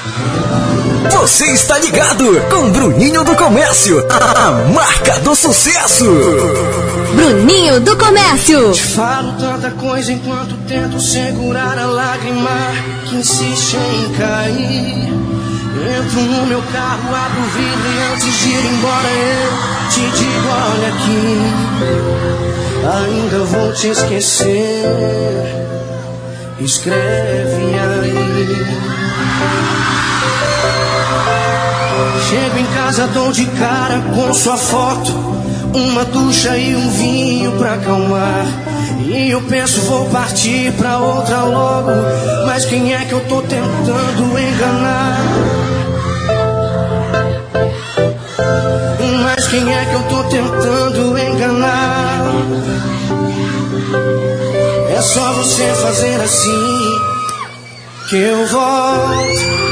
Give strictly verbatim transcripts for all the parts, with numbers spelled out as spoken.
Você está ligado com Bruninho do Comércio, a marca do sucesso. Bruninho do Comércio. Te falo tanta coisa enquanto tento segurar a lágrima que insiste em cair. Entro no meu carro, abro o vidro e antes de ir embora eu te digo, olha aqui, ainda vou te esquecer. Escreve aí. Chego em casa, dou de cara com sua foto, uma ducha e um vinho pra acalmar. E eu penso, vou partir pra outra logo, mas quem é que eu tô tentando enganar? Mas quem é que eu tô tentando enganar? É só você fazer assim que eu volto.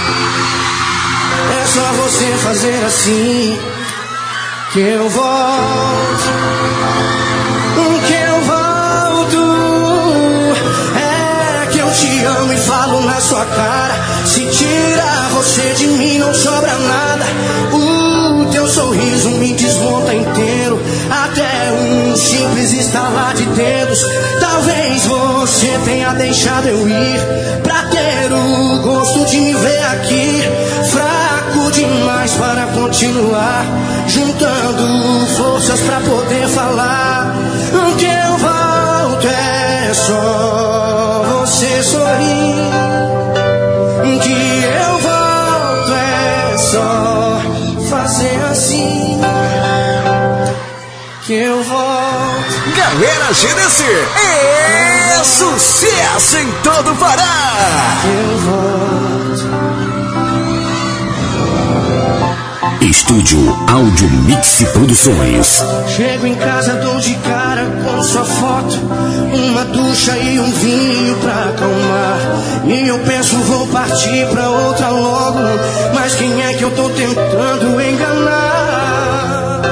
É só você fazer assim que eu volto, que eu volto. É que eu te amo e falo na sua cara. Se tirar você de mim não sobra nada. O teu sorriso me desmonta inteiro, até um simples estalar de dedos. Talvez você tenha deixado eu ir pra ter o gosto de me ver aqui, fraco demais para continuar, juntando forças pra poder falar. Que eu volto é só você sorrir. Que eu volto é só fazer assim. Que eu volto. Galera G D C é sucesso em todo o Pará. Que eu volto. Estúdio Áudio Mix Produções. Chego em casa, dou de cara com sua foto, uma ducha e um vinho pra acalmar. E eu penso, vou partir pra outra logo, mas quem é que eu tô tentando enganar?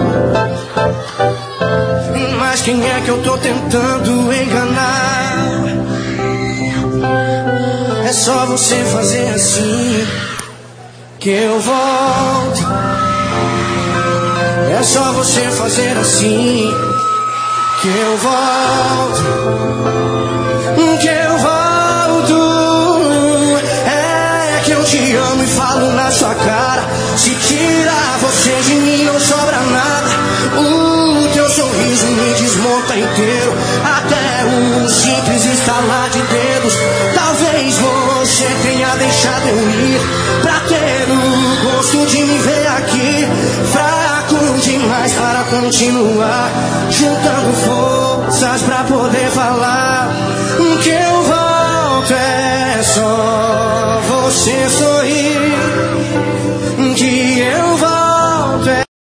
Mas quem é que eu tô tentando enganar? É só você fazer assim que eu volto. É só você fazer assim que eu volto. Que eu volto. É que eu te amo e falo na sua cara. Se tirar você de mim não sobra nada. O teu sorriso me desmonta inteiro, até um simples estalar de dedos. Talvez você tenha deixado eu ir pra ter o gosto de me ver aqui, fraco demais para continuar, juntando forças pra poder falar. Que eu volto é só você sorrir. Que eu volto é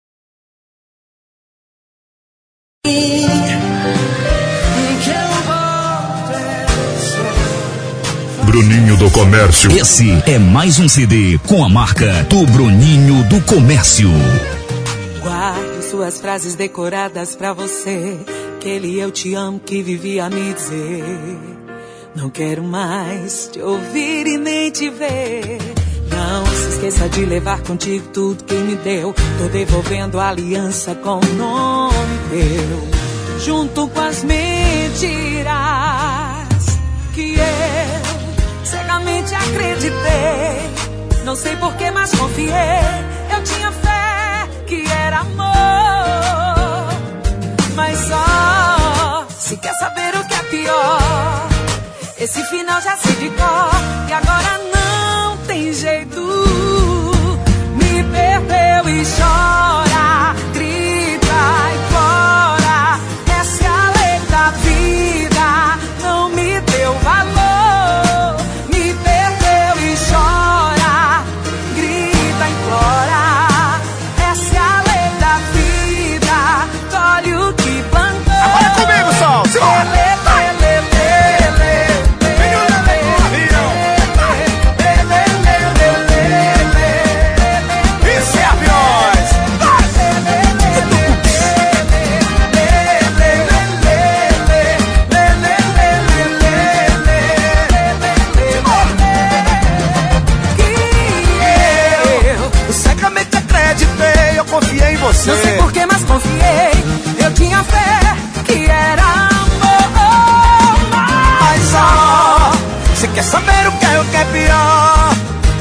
Bruninho do Comércio. Esse é mais um C D com a marca do Bruninho do Comércio. Guardo suas frases decoradas pra você, aquele eu te amo que vivia a me dizer. Não quero mais te ouvir e nem te ver. Não se esqueça de levar contigo tudo que me deu. Tô devolvendo a aliança com o nome teu, junto com as mentiras que eu cegamente acreditei. Não sei porquê, mas confiei. Eu tinha fé que era amor. Mas só se quer saber o que é pior, esse final já sei de cor. E agora não tem jeito. Me perdeu e chora, grita e chora. Essa é a lei da vida, não me deu valor. Me perdeu e chora, grita e chora. Essa é a lei da vida, colhe o que plantou. Agora comigo, Sol! Segura!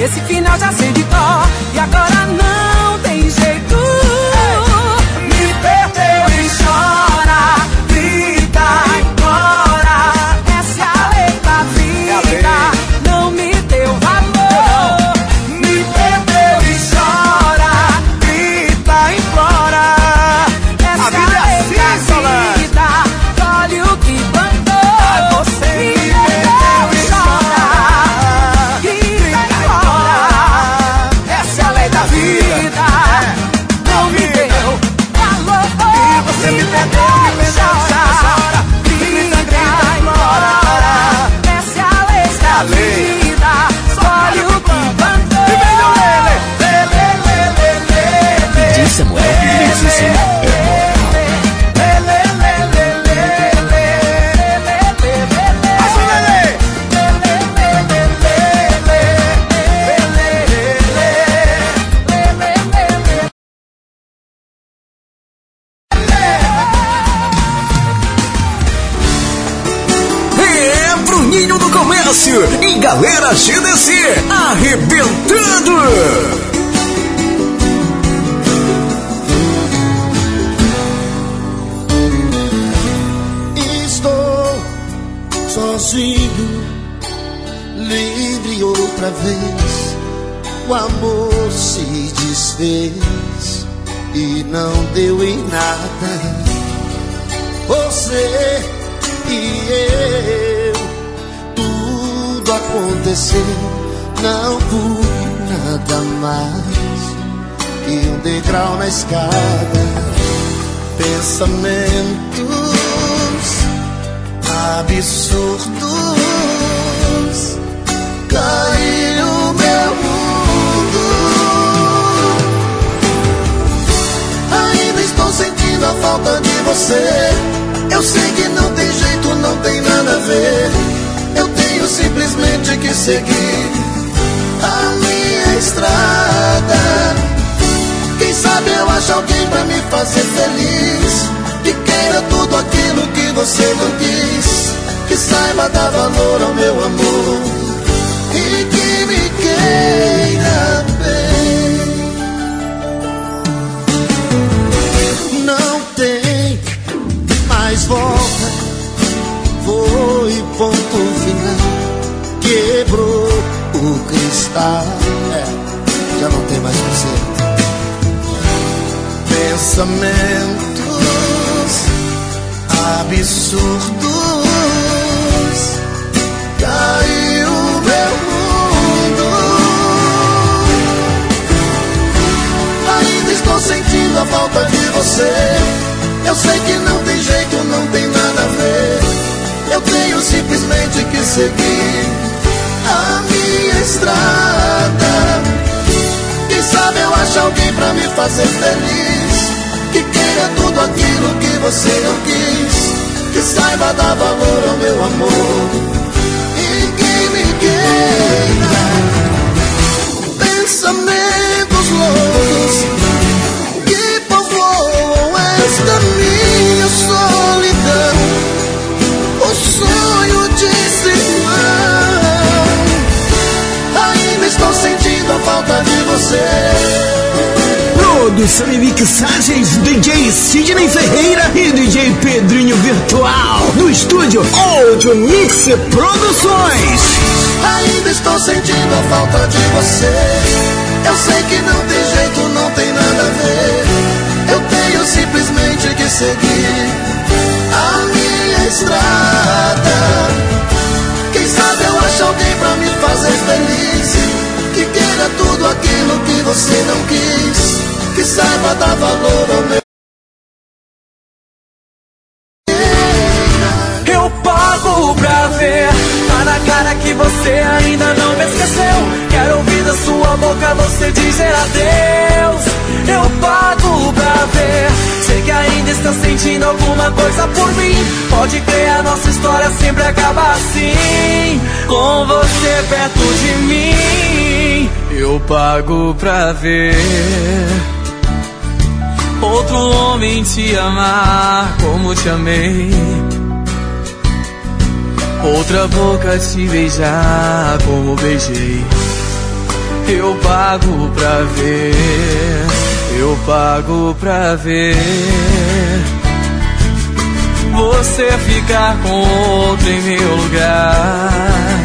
esse final já sei de cor. E agora não tem jeito. Me perdeu e chora, grita, implora. Essa é a lei da vida. Não me deu valor. Me perdeu e chora, grita, implora. Essa é a lei da vida. Olha o que plantou. Você me perdeu e chora, grita, implora. Essa é a lei da vida. Não me deu valor. E você me perdeu e chora, grita, implora. Essa é a lei da vida. Olha o que plantou. D J Samuel Mix é É Bruninho do Comércio e Galera G D C arrebentando. Estou sozinho, livre outra vez. O amor se desfez e não deu em nada. Você e eu, tudo aconteceu. Não fui nada mais que um degrau na escada. Pensamentos absurdos, caiu meu mundo. Ainda estou sentindo a falta de você. Eu sei que não tem jeito, não tem nada a ver. Eu tenho simplesmente que seguir a minha estrada. Quem sabe eu acho alguém pra me fazer feliz, que queira tudo aquilo que você não quis, que saiba dar valor ao meu amor e que me queira bem. Não tem mais volta, foi ponto final. Quebrou o cristal, é, já não tem mais conserto. Pensamentos absurdos, caiu meu mundo. Ainda estou sentindo a falta de você. Eu sei que não tem jeito, não tem nada a ver. Eu tenho simplesmente que seguir a minha estrada. Quem sabe eu acho alguém pra me fazer feliz, que queira tudo aquilo que você não quis, que saiba dar valor ao meu amor e que me queira. Pensamentos loucos que povoam esta minha solidão, o sonho de ser irmão. Ainda estou sentindo a falta de você. Produção e mixagens D J Sidney Ferreira e D J Pedrinho Virtual. No estúdio Audio Mix Produções. Ainda estou sentindo a falta de você. Eu sei que não tem jeito, não tem nada a ver. Eu tenho simplesmente que seguir a minha estrada. Quem sabe eu acho alguém pra me fazer feliz, que queira tudo aquilo que você não quis, que saiba dar valor ao meu. Eu pago pra ver, tá na cara que você ainda não me esqueceu. Quero ouvir da sua boca você dizer adeus. Eu pago pra ver, sei que ainda está sentindo alguma coisa por mim. Pode crer, a nossa história sempre acaba assim, com você perto de mim. Eu pago pra ver outro homem te amar como te amei, outra boca te beijar como beijei. Eu pago pra ver, eu pago pra ver você ficar com outro em meu lugar.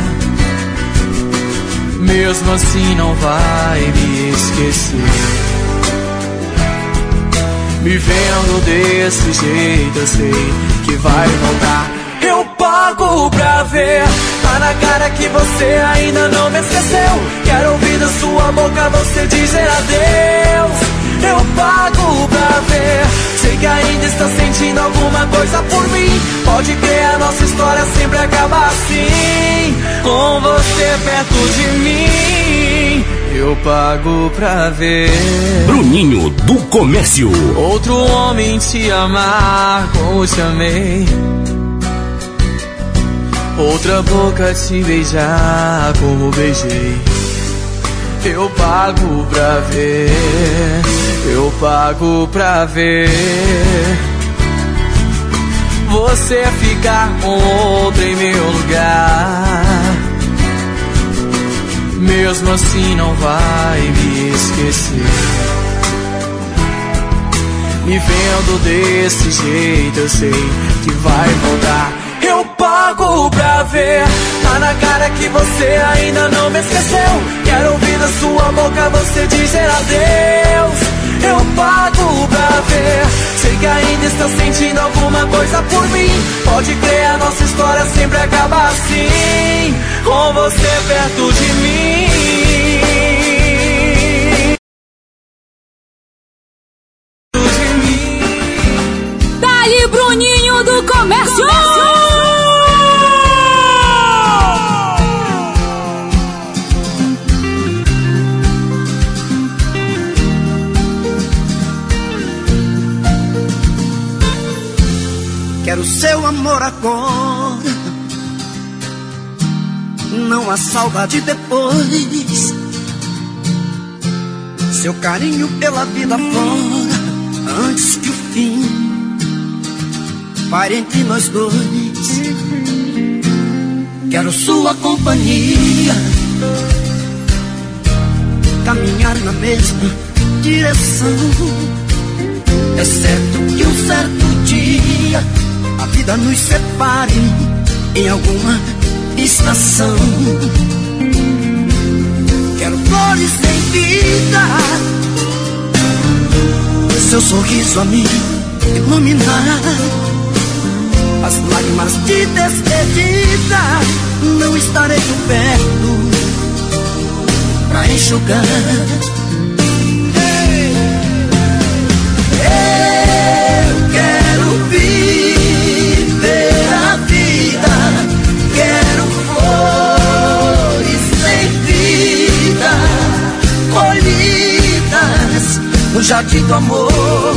Mesmo assim não vai me esquecer. Me vendo desse jeito eu sei que vai voltar. Eu pago pra ver, tá na cara que você ainda não me esqueceu. Quero ouvir da sua boca você dizer adeus. Eu pago pra ver, sei que ainda está sentindo alguma coisa por mim. Pode crer, a nossa história sempre acaba assim, com você perto de mim. Eu pago pra ver Bruninho do Comércio. Outro homem te amar como te amei, outra boca te beijar como beijei. Eu pago pra ver, eu pago pra ver você ficar com outro em meu lugar. Mesmo assim não vai me esquecer. Me vendo desse jeito eu sei que vai voltar. Eu pago pra ver, tá na cara que você ainda não me esqueceu. Quero ouvir da sua boca você dizer adeus. Eu pago pra ver, sei que ainda está sentindo alguma coisa por mim. Pode crer, a nossa história sempre acaba assim, com você perto de mim. Daí, Bruninho do Comércio! Quero seu amor agora, não há saudade depois. Seu carinho pela vida fora, antes que o fim pare entre nós dois. Quero sua companhia, caminhar na mesma direção. É certo que um certo dia a vida nos separe em alguma estação. Quero flores em vida, seu sorriso a me iluminar. As lágrimas de despedida não estarei por perto pra enxugar. Eu quero viver a vida, quero flores sem vida, colhidas no jardim do amor.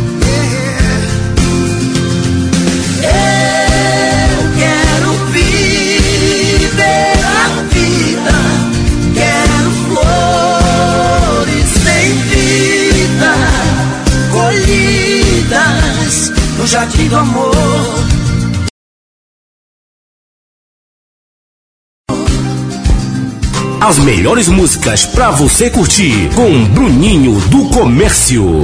Eu quero viver a vida, quero flores sem vida, colhidas no jardim do amor. As melhores músicas pra você curtir com Bruninho do Comércio.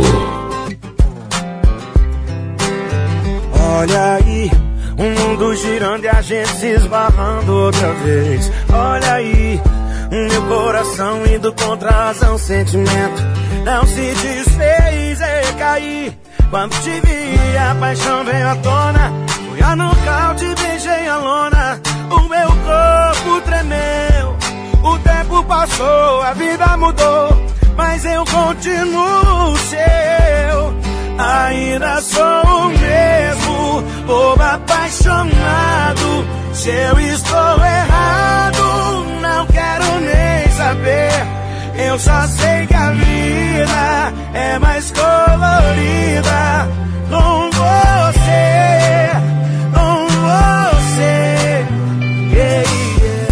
Olha aí, o mundo girando e a gente se esbarrando outra vez. Olha aí, meu coração indo contra a razão, sentimento não se desfez e caí. Quando te vi, a paixão veio à tona. Fui a nocaute, beijei a lona. O meu corpo tremeu. O tempo passou, a vida mudou, mas eu continuo seu. Ainda sou o mesmo, povo apaixonado. Se eu estou errado, não quero nem saber. Eu só sei que a vida é mais colorida com você, com você. Yeah, yeah.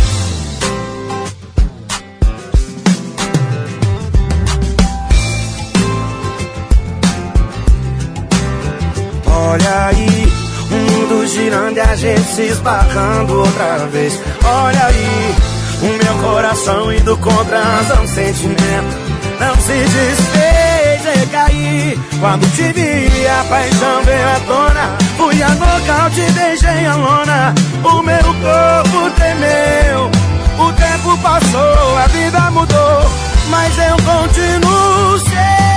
Olha aí, o mundo girando e a gente se esbarrando outra vez. Olha aí, O meu coração indo contra a razão, sentimento não se desfez, recaí. Quando te vi, a paixão veio à tona. Fui a nocaute, deixei a lona. O meu corpo tremeu. O tempo passou, a vida mudou, mas eu continuo seu.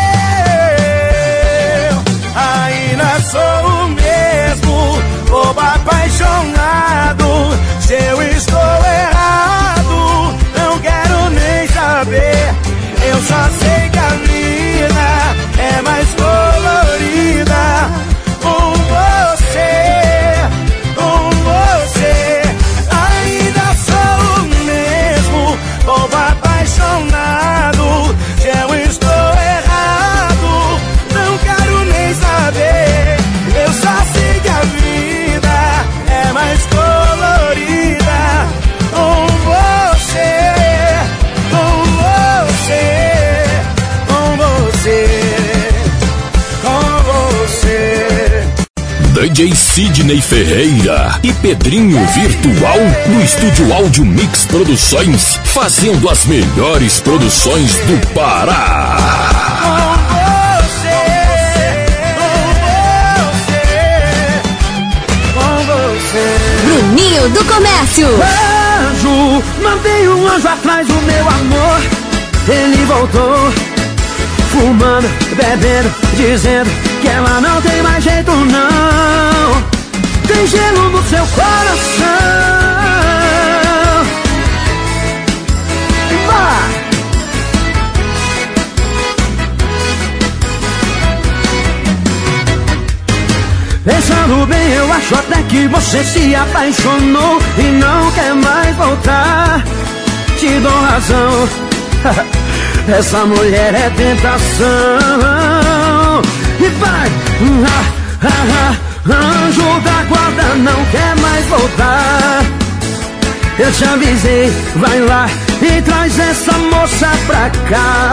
Ainda sou o mesmo, bobo apaixonado. Se eu estou errado, não quero nem saber. Eu só sei que a vida é mais colorida com você, com você. Ainda sou o mesmo, bobo apaixonado. Se eu estou errado, não quero nem saber. Eu só sei que a vida é mais colorida com você, com você, com você, com você. D J Sidney Ferreira e Pedrinho Virtual no Estúdio Áudio Mix Produções, fazendo as melhores produções do Pará. Bruninho do Comércio. Anjo, mandei um anjo atrás do meu amor. Ele voltou, fumando, bebendo, dizendo que ela não tem mais jeito não. Tem gelo no seu coração. Vai! Pensando bem, eu acho até que você se apaixonou e não quer mais voltar. Te dou razão, essa mulher é tentação. E vai, ah, ah, ah, anjo da guarda não quer mais voltar. Eu te avisei, vai lá e traz essa moça pra cá.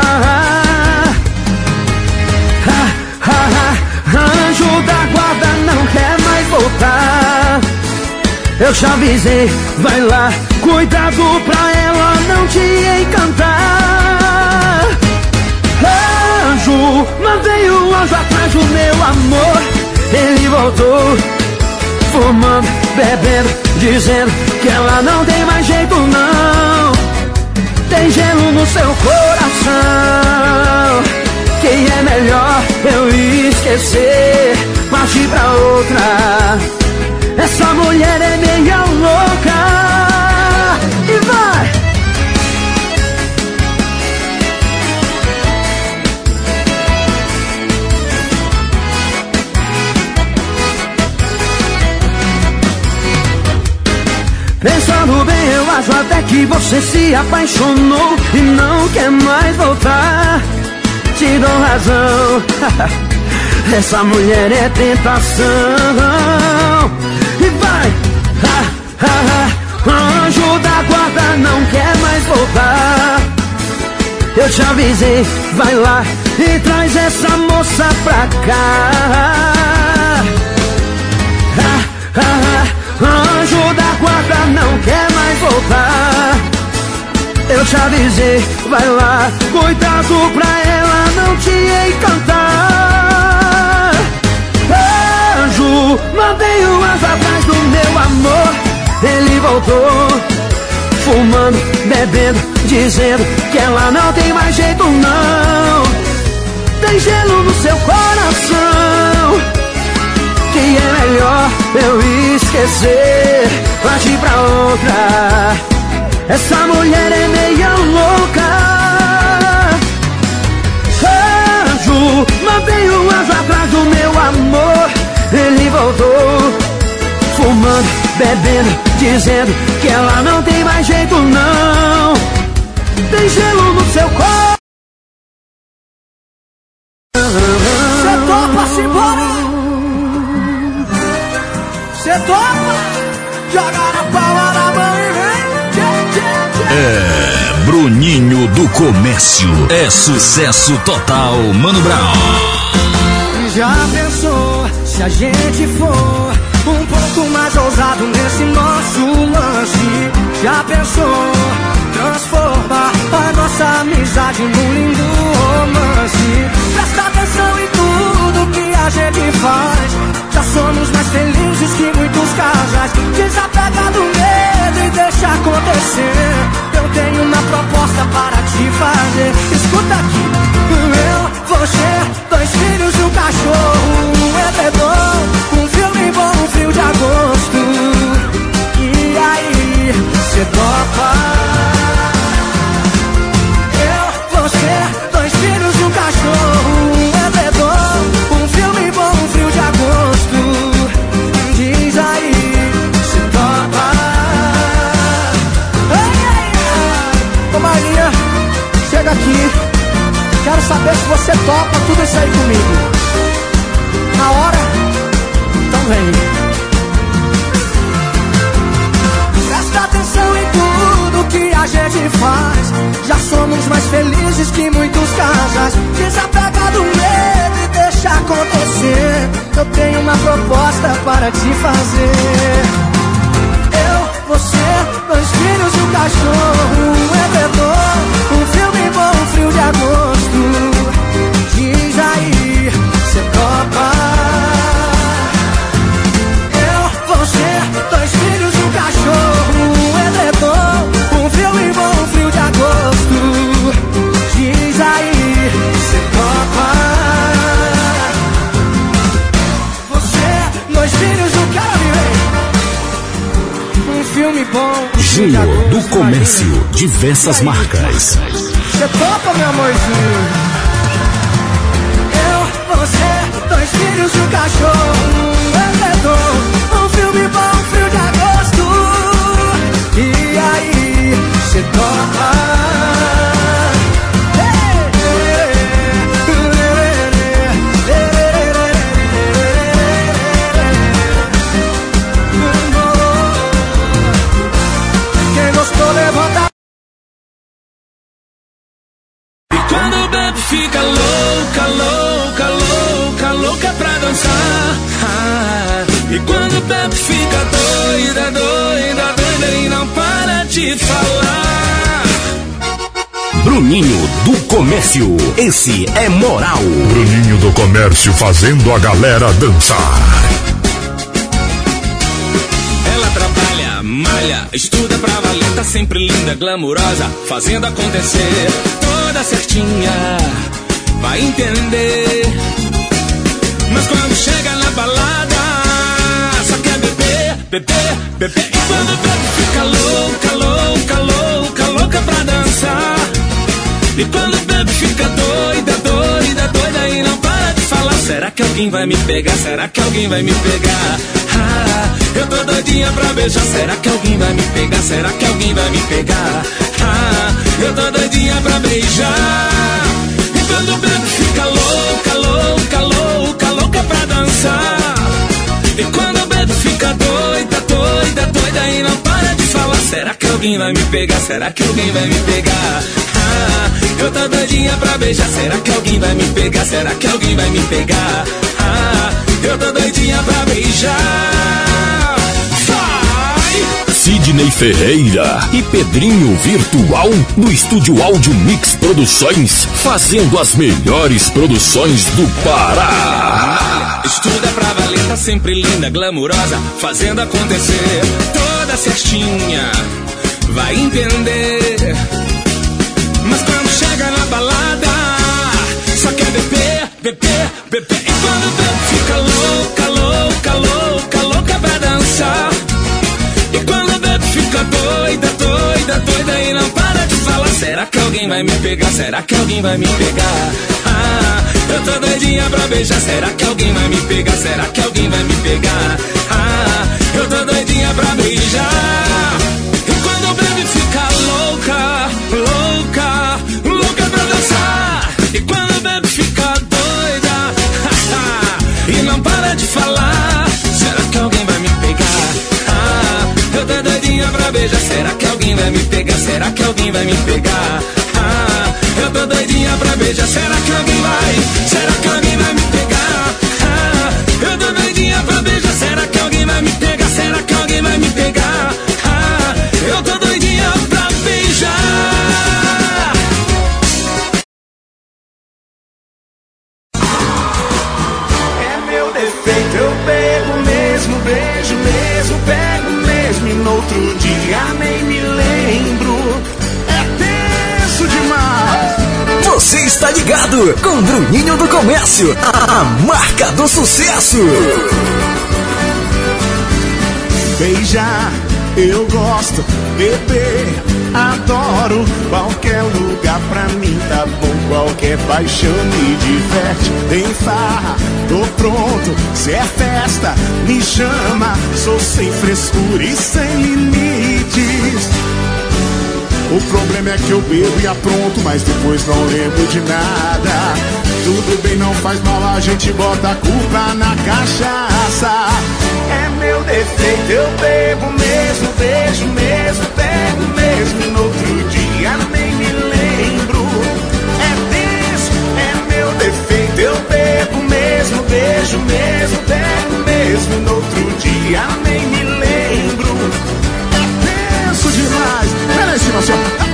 Ah, ah, ah, anjo da guarda não quer mais voltar. Eu te avisei, vai lá, cuidado pra ela não te encantar. Anjo, mandei um anjo atrás do meu amor. Ele voltou, fumando, bebendo, dizendo que ela não tem mais jeito não. Tem gelo no seu coração, que é melhor eu esquecer, partir pra outra. Essa mulher é meia louca. E vai! Pensando bem, eu acho até que você se apaixonou e não quer mais voltar. Te dou razão, essa mulher é tentação. E vai, ah, ah, ah, anjo da guarda não quer mais voltar. Eu te avisei, vai lá e traz essa moça pra cá. Ah, ah, ah, anjo da guarda não quer mais voltar. Eu te avisei, vai lá, cuidado pra ela não te encantar. Anjo, mandei um anjo atrás do meu amor. Ele voltou, fumando, bebendo, dizendo que ela não tem mais jeito não. Tem gelo no seu coração, que é melhor eu esquecer, partir pra outra. Essa mulher é meia louca. Anjo, mandei um anjo atrás do meu amor. Ele voltou, fumando, bebendo, dizendo que ela não tem mais jeito não. Tem gelo no seu corpo. Cê topa, se embora. Cê topa. Joga na palma da mão e vem. É, Bruninho do Comércio. É sucesso total, Mano Brown. Já pensou se a gente for um pouco mais ousado nesse nosso lance. Já pensou transformar a nossa amizade num lindo romance? Presta atenção em tudo que a gente faz. Já somos mais felizes que muitos casais. Desapega do medo e deixa acontecer. Eu tenho uma proposta para te fazer. Escuta aqui. Eu, você, dois filhos e um cachorro, um edredom, um filme bom, um frio de agosto. E aí, cê topa? Eu, você, dois filhos e um cachorro, um edredom, um filme bom, um frio de agosto. Diz aí, cê topa? Ai, ai, ai. Ô Maria, chega aqui. Quero saber se você topa tudo isso aí comigo. Na hora? Então vem. Presta atenção em tudo que a gente faz. Já somos mais felizes que muitos casais. Desapega do medo e deixa acontecer. Eu tenho uma proposta para te fazer. Eu, você, dois filhos e um cachorro, um edredom, um filme bom, um frio de agosto. Diz aí, cê topa? Eu, você, dois filhos e um cachorro, um edredom, um filme bom, um frio de agosto. Diz aí, cê topa? Você, dois filhos e um cara viver. Um filme bom. Júnior do Comércio, diversas marcas. Você topa, meu amorzinho? Eu, você, dois filhos e um cachorro, um edredom, um filme bom, um frio de agosto. E aí, cê topa? Quem gostou, levanta. Fica louca, louca, louca, louca pra dançar. Ah, e quando o bebe fica doida, doida, doida e não para de falar. Bruninho do Comércio, esse é moral. Bruninho do Comércio fazendo a galera dançar. Ela trabalha, malha, estuda pra valer, tá sempre linda, glamurosa, fazendo acontecer. Toda certinha, vai entender. Mas quando chega na balada, só quer beber, beber, beber. E quando bebe fica louca, louca, louca, louca pra dançar. E quando bebe fica doida, doida, doida e não para de falar. Será que alguém vai me pegar? Será que alguém vai me pegar? Ah, eu tô doidinha pra beijar. Será que alguém vai me pegar? Será que alguém vai me pegar? Ah, eu tô doidinha pra beijar. E quando bebe fica louca, louca, louca, louca pra dançar. E quando bebe fica doida, doida, doida e não para de falar. Será que alguém vai me pegar? Será que alguém vai me pegar? Ah, eu tô doidinha pra beijar. Será que alguém vai me pegar? Será que alguém vai me pegar? Ah, eu tô doidinha pra beijar. Vai! Sidney Ferreira e Pedrinho Virtual no estúdio Áudio Mix Produções, fazendo as melhores produções do Pará. Estuda pra valer, tá sempre linda, glamurosa, fazendo acontecer. Toda certinha, vai entender. Mas quando chega na balada, só quer beber, beber, beber. E quando bebe fica louca, louca, louca, louca pra dançar. E quando bebe fica doida, doida, doida e não para de falar. Será que alguém vai me pegar? Será que alguém vai me pegar? Ah, eu tô doidinha pra beijar. Será que alguém vai me pegar? Será que alguém vai me pegar? Ah, eu tô doidinha pra beijar. E quando bebe fica louca, louca, louca pra dançar. E quando bebe fica doida e não para de falar. Será que alguém vai me pegar? Ah, eu tô doidinha pra beijar. Será que alguém vai me pegar? Será que alguém vai me pegar? Ah, eu tô doidinha pra beijar. Será que alguém vai? Será que alguém vai me pegar? Ah, eu tô doidinha pra beijar. Será que alguém vai ligado com Bruninho do Comércio, a, a marca do sucesso. Beijar, eu gosto, beber, adoro. Qualquer lugar pra mim tá bom, qualquer paixão me diverte. Tem farra, tô pronto, se é festa, me chama. Sou sem frescura e sem limites. O problema é que eu bebo e apronto, mas depois não lembro de nada. Tudo bem, não faz mal, a gente bota a culpa na cachaça. É meu defeito, eu bebo mesmo, beijo mesmo, pego mesmo e no outro dia nem me lembro. É disso, é meu defeito, eu bebo mesmo, beijo mesmo, pego mesmo e no outro dia nem me lembro. É tenso demais, pera aí, Silvio.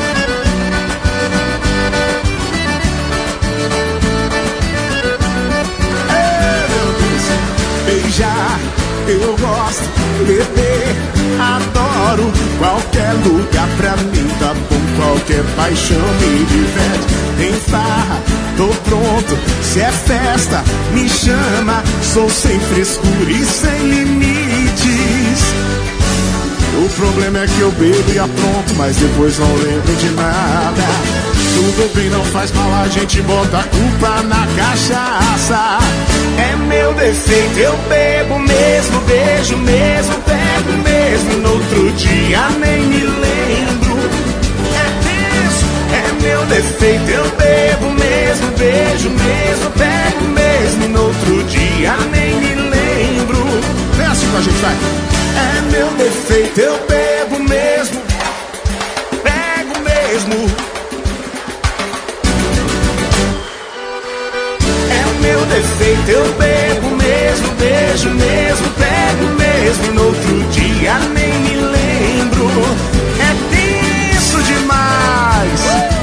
Beijar, eu gosto, beber, adoro. Qualquer lugar pra mim tá bom, qualquer paixão me diverte. Tem farra, tô pronto, se é festa, me chama. Sou sem frescura e sem limites. O problema é que eu bebo e apronto, mas depois não lembro de nada. Tudo bem, não faz mal, a gente bota a culpa na cachaça. É meu defeito, eu bebo mesmo, beijo mesmo, pego mesmo, no outro dia nem me lembro. É isso, é meu defeito, eu bebo mesmo, beijo mesmo, pego mesmo, no outro dia nem me lembro. É assim que a gente vai. É meu defeito, eu bebo mesmo, pego mesmo. Meu defeito, eu bebo mesmo, beijo mesmo, pego mesmo, no outro dia nem me lembro. É isso demais.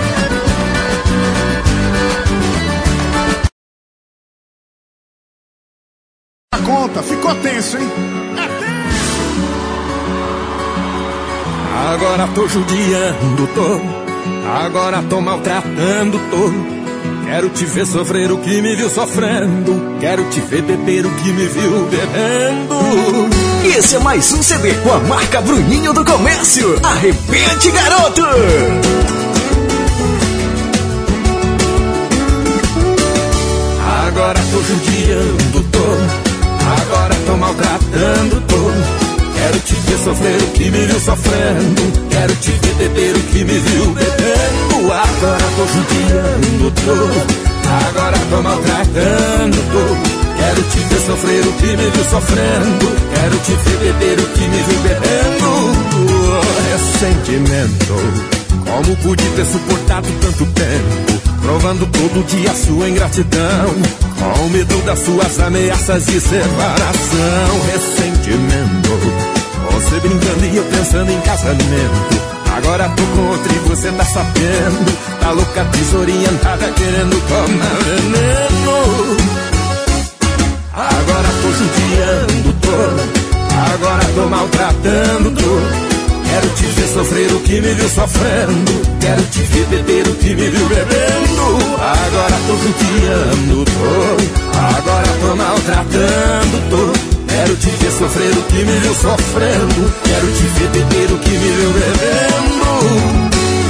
A conta ficou tenso, hein? É tenso. Agora tô judiando, tô. Agora tô maltratando, tô. Quero te ver sofrer o que me viu sofrendo. Quero te ver beber o que me viu bebendo. Esse é mais um C D com a marca Bruninho do Comércio. Arrebente, garoto! Agora tô judiando, tô. Agora tô maltratando, tô. Quero te ver sofrer o que me viu sofrendo. Quero te ver beber o que me viu bebendo. Agora tô judiando, tô. Agora tô maltratando, tô. Quero te ver sofrer o que me viu sofrendo. Quero te ver beber o que me viu bebendo. Ressentimento, como pude ter suportado tanto tempo, provando todo dia sua ingratidão, com medo das suas ameaças de separação. Ressentimento, você brincando e eu pensando em casamento. Agora tô contra e você tá sabendo. Tá louca, desorientada, querendo tomar veneno. Agora tô judiando, tô. Agora tô maltratando, tô. Quero te ver sofrer o que me viu sofrendo. Quero te ver beber o que me viu bebendo. Agora tô judiando, tô. Agora tô maltratando, tô. Quero te ver sofrer o que me viu sofrendo. Quero te ver beber o que me viu bebendo.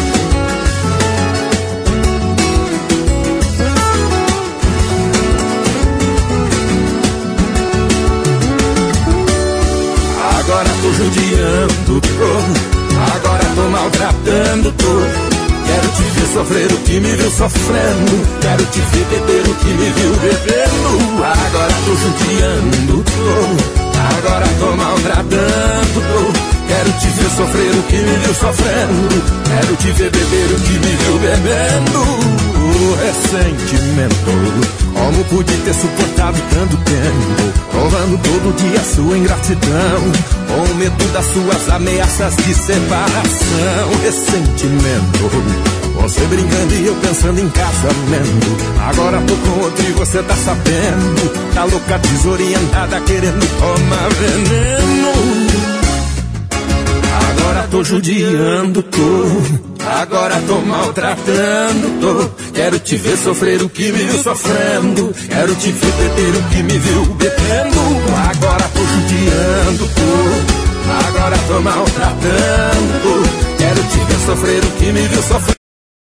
Agora tô judiando, tô. Agora tô maltratando, tô. Quero te ver sofrer o que me viu sofrendo. Quero te ver beber o que me viu bebendo. Agora tô judiando, tô. Agora tô maltratando, tô. Quero te ver sofrer o que me viu sofrendo. Quero te ver beber o que me viu bebendo. Ressentimento, como pude ter suportado tanto tempo, provando todo dia sua ingratidão, com medo das suas ameaças de separação. Ressentimento, você brincando e eu pensando em casamento. Agora tô com outro e você tá sabendo. Tá louca, desorientada, querendo tomar veneno. Agora tô tô judiando, tô. Agora tô maltratando, tô. Quero te ver sofrer o que me viu sofrendo. Quero te ver beber o que me viu bebendo. Agora tô judiando, tô. Agora tô maltratando, tô. Quero te ver sofrer o que me viu sofrendo.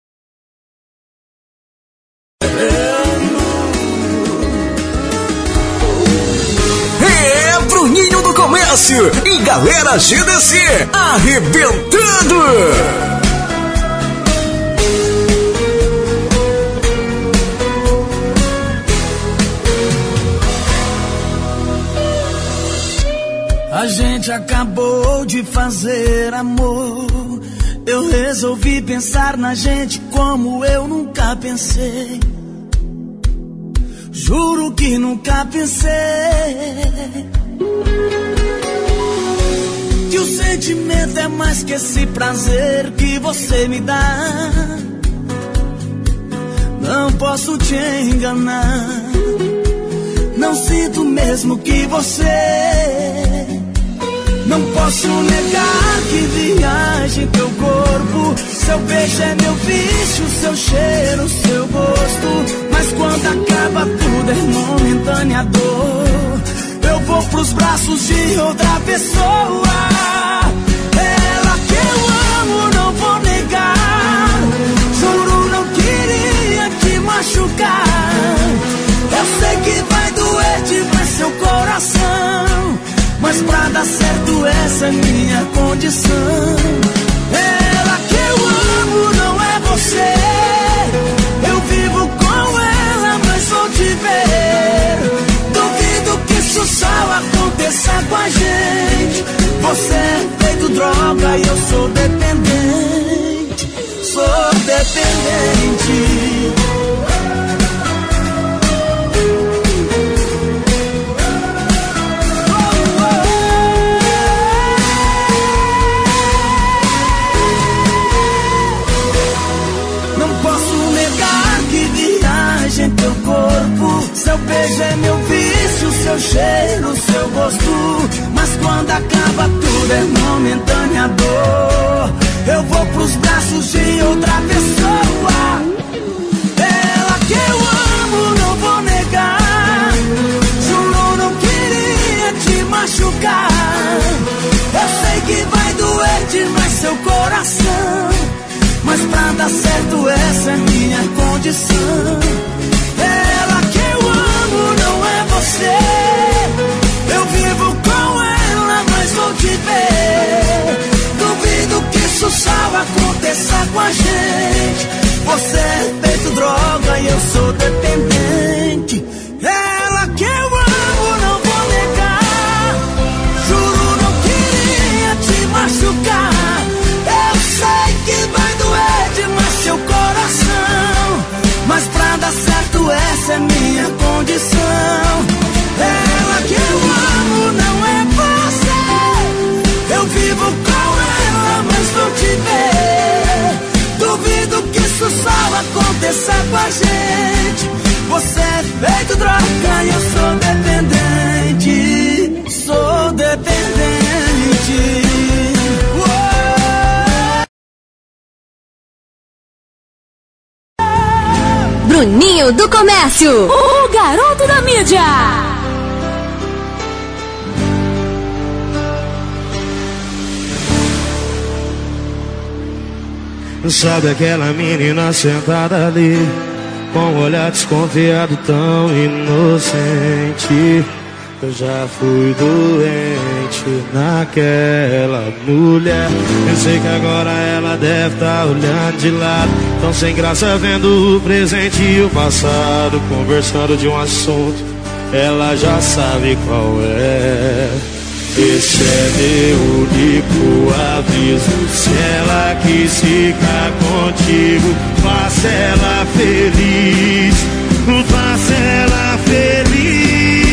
É Bruninho do Comércio e galera G D C arrebentando. A gente acabou de fazer amor. Eu resolvi pensar na gente como eu nunca pensei. Juro que nunca pensei que o sentimento é mais que esse prazer que você me dá. Não posso te enganar. Não sinto mesmo que você. Não posso negar que viagem teu corpo. Seu beijo é meu vício, seu cheiro, seu gosto. Mas quando acaba tudo é momentânea dor. Eu vou pros braços de outra pessoa. Ela que eu amo, não vou negar. Juro, não queria te machucar. Eu sei que vai doer demais seu coração, mas pra dar certo essa é minha condição. Ela que eu amo não é você. Eu vivo com ela, mas vou te ver. Duvido que isso só aconteça com a gente. Você é feito droga e eu sou dependente. Sou dependente. Teu corpo, seu beijo é meu vício, seu cheiro, seu gosto. Mas quando acaba tudo é momentânea dor. Eu vou pros braços de outra pessoa. Ela que eu amo, não vou negar. Juro, não queria te machucar. Eu sei que vai doer demais seu coração, mas pra dar certo essa é minha condição. Ela que eu amo não é você. Eu vivo com ela, mas vou te ver. Duvido que isso só aconteça com a gente. Você é feito droga e eu sou dependente. Ela que eu amo não vou negar. Juro, não queria te machucar. Eu sei que vai doer demais seu coração, mas pra dar certo essa é minha condição. Ela que eu amo não é você. Eu vivo com ela, mas vou te ver. Duvido que isso só aconteça com a gente. Você é feito droga e eu sou dependente. Sou dependente. Bruninho do Comércio, o garoto da mídia. Sabe aquela menina sentada ali, com um olhar desconfiado tão inocente? Eu já fui doente naquela mulher. Eu sei que agora ela deve estar olhando de lado, tão sem graça vendo o presente e o passado, conversando de um assunto, ela já sabe qual é. Esse é meu único aviso. Se ela quis ficar contigo, faça ela feliz, faça ela feliz.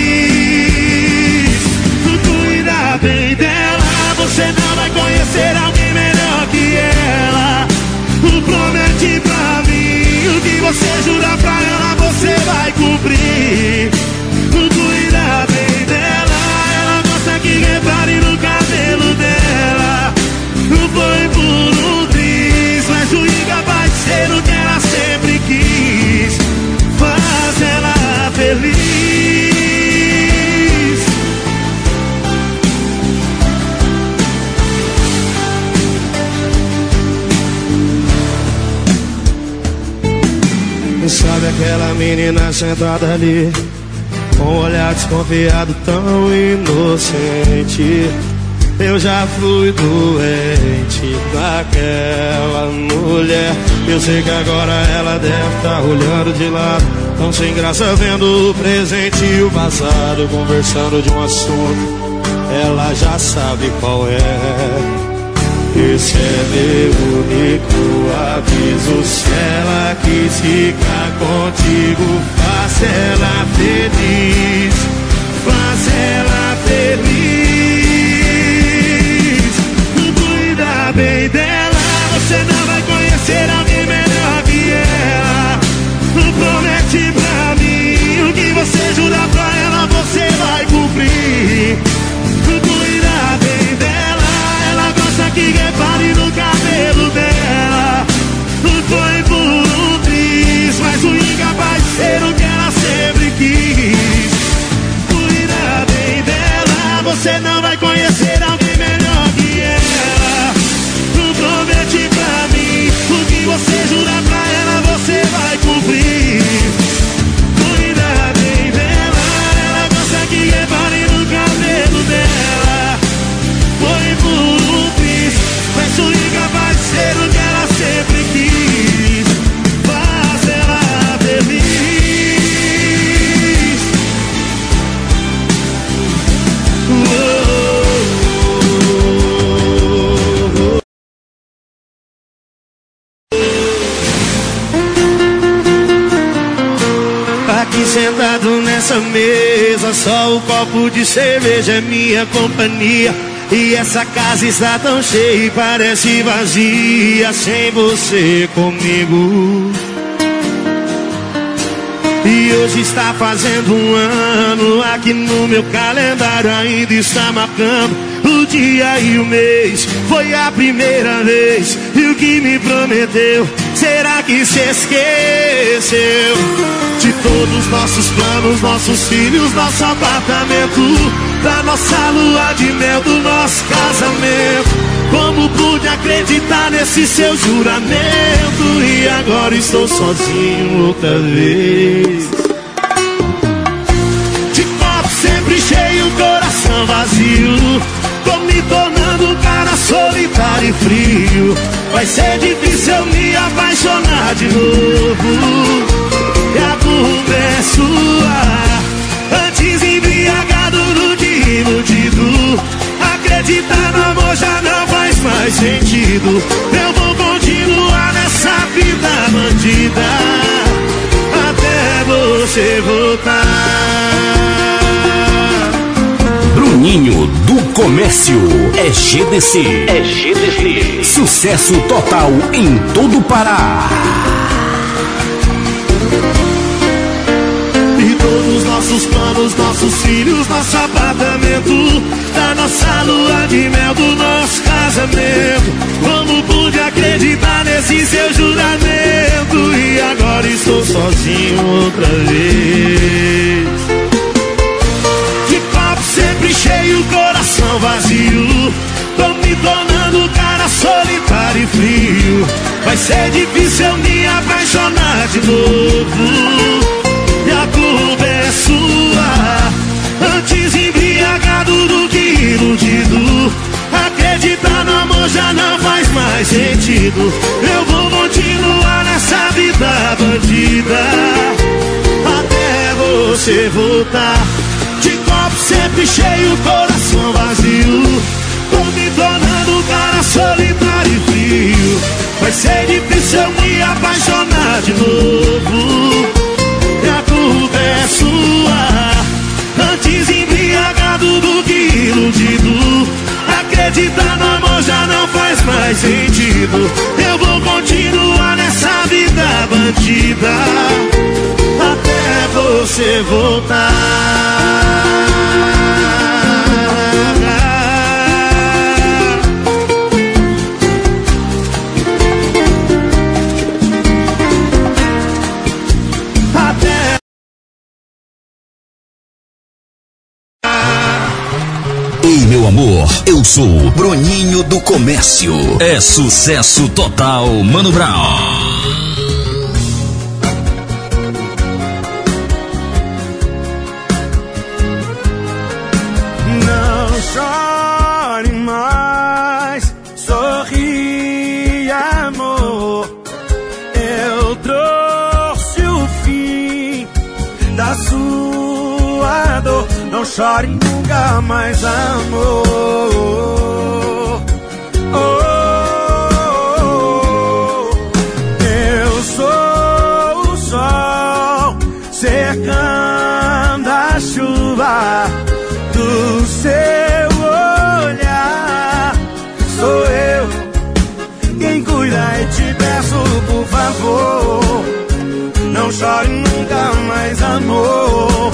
Cuida bem dela, você não vai conhecer alguém melhor que ela. Promete pra mim, o que você jurar pra ela, você vai cumprir. Cuida bem dela, ela gosta que repare no cabelo dela. Foi Sabe aquela menina sentada ali, com um olhar desconfiado tão inocente. Eu já fui doente daquela mulher. Eu sei que agora ela deve estar olhando de lado, tão sem graça vendo o presente e o passado, conversando de um assunto, ela já sabe qual é. Esse é meu único aviso. Se ela quis ficar contigo, faça ela feliz, faça ela feliz. Cuida bem dela, você não vai conhecer alguém melhor que ela. Promete pra mim, o que você jurar pra ela, você vai cumprir. Cuida bem dela, ela gosta que repare no cabelo dela. Foi por um triz, mas o incapaz de ser o que ela sempre quis. Cuida bem dela, você não vai conhecer alguém melhor que ela. Promete pra mim, o que você jurar pra ela, você vai cumprir. Cuida bem dela, ela gosta que repare no cabelo dela. Foi por um triz, mas o incapaz de ser o que ela sempre quis. Faz ela feliz. Aqui sentado nessa mesa, só o copo de cerveja é minha companhia. E essa casa está tão cheia e parece vazia sem você comigo. E hoje está fazendo um ano, aqui no meu calendário ainda está marcando o dia e o mês. Foi a primeira vez, e o que me prometeu, será que se esqueceu? De todos os nossos planos, nossos filhos, nosso apartamento, da nossa lua de mel, do nosso casamento. Como pude acreditar nesse seu juramento? E agora estou sozinho outra vez. De copo sempre cheio, coração vazio, tô me tornando um cara solitário e frio. Vai ser difícil eu me apaixonar de novo. E a culpa é sua, antes embriagado do que iludido. Acreditar no amor já não faz mais sentido. Eu vou continuar nessa vida bandida até você voltar. Bruninho do Comércio é G D C. É G D C. Sucesso total em todo o Pará. E todos os nossos planos, nossos filhos, nosso apartamento, da nossa lua de mel, do nosso casamento. Como pude acreditar nesse seu juramento? E agora estou sozinho outra vez. De copo sempre cheio, coração vazio, tô me tornando um cara solitário e frio. Vai ser difícil eu me apaixonar de novo. E a culpa é sua, antes embriagado do que iludido. Acreditar no amor já não faz mais sentido. Eu vou continuar nessa vida bandida até você voltar. De copo sempre cheio, coração vazio, tô me tornando um cara solitário e frio. Vai ser difícil eu me apaixonar de novo. E a culpa é sua, antes embriagado do que iludido. Acreditar no amor já não faz mais sentido. Eu vou continuar nessa vida bandida até você voltar. Ei, meu amor, eu sou Bruninho do Comércio. É sucesso total, Mano Brown. a sua dor. Não chore nunca mais, amor. Oh, oh, oh. Eu sou o sol cercando a chuva do seu olhar. Sou eu quem cuida e te peço, por favor, não chore nunca mais, amor.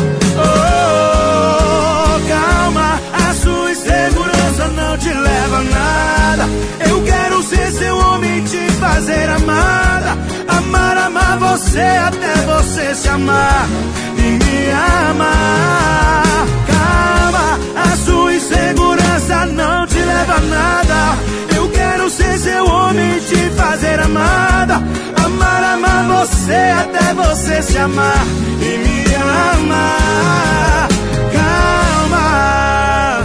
Oh, calma, a sua insegurança não te leva a nada. Eu quero ser seu homem, te fazer amada. Amar, amar você até você se amar e me amar. Calma, a sua insegurança não te leva a nada. Eu quero ser seu homem, te fazer amada. Amar, amar você até você se amar e me amar. Calma.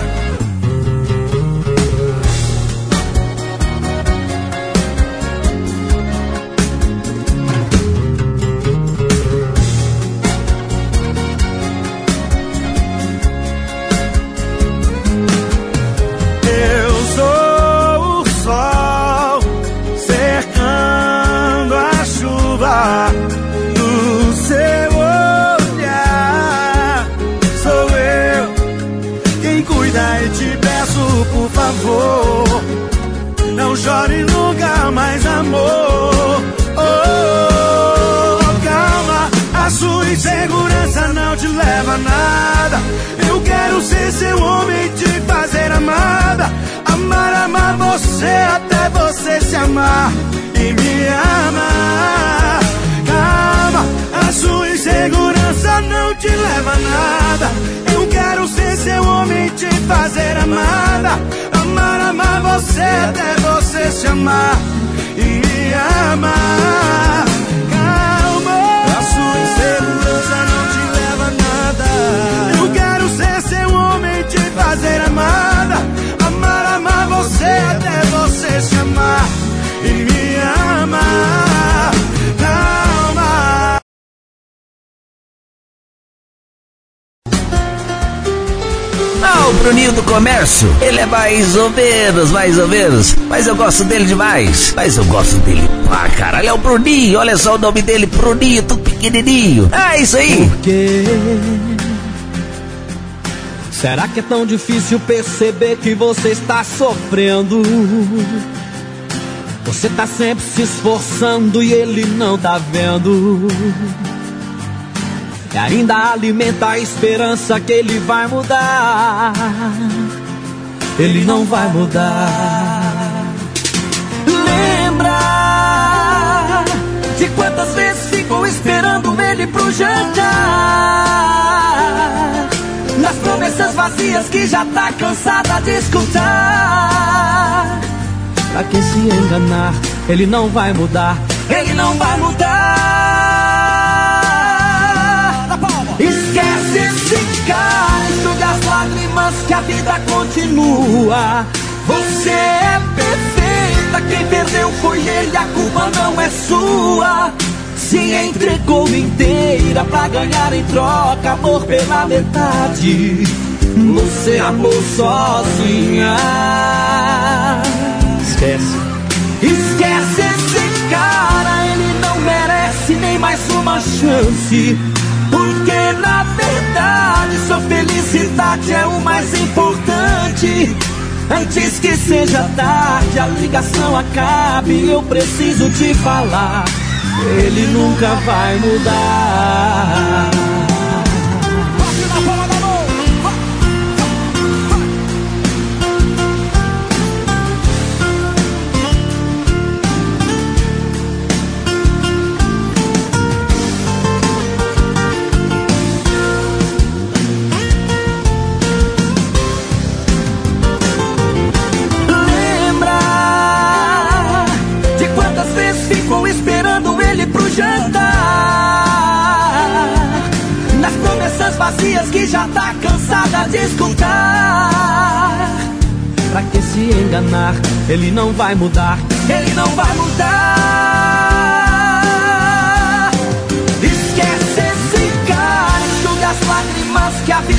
Eu sou o sol cercando a chuva do seu olhar. Sou eu quem cuida e te peço, por favor, não chore nunca mais, amor. Oh, calma, a sua insegurança não te leva a nada. Eu quero ser seu homem, te fazer amada. Amar, amar você até você se amar e me amar. Calma, a sua insegurança não te leva a nada. Eu quero ser seu homem, te fazer amada. Amar, amar você até você se amar e me amar. Calma, a sua insegurança não te leva a nada. Eu quero ser seu homem, te fazer amada. Amar, amar você até você se amar e me amar. Calma. Ah, o Bruninho do Comércio, ele é mais ou menos, mais ou menos, mas eu gosto dele demais. Mas eu gosto dele pra caralho, é o Bruninho, olha só o nome dele, Bruninho, tudo pequenininho. Ah, isso aí. Por quê? Será que é tão difícil perceber que você está sofrendo? Você tá sempre se esforçando e ele não tá vendo. E ainda alimenta a esperança que ele vai mudar. Ele não vai mudar. Lembra de quantas vezes ficou esperando ele pro jantar? Nas promessas vazias que já tá cansada de escutar. Pra quem se enganar, ele não vai mudar. Ele não vai mudar. Esquece esse cara, enxuga as lágrimas que a vida continua. Você é perfeita, quem perdeu foi ele, a culpa não é sua. Se entregou inteira pra ganhar em troca amor pela metade. Você amou sozinha. Esquece. Esquece esse cara, ele não merece nem mais uma chance. Porque na verdade sua felicidade é o mais importante. Antes que seja tarde, a ligação acabe, eu preciso te falar. Ele nunca vai mudar. Vazias que já tá cansada de escutar. Pra que se enganar, ele não vai mudar. Ele não vai mudar. Esquece esse cara,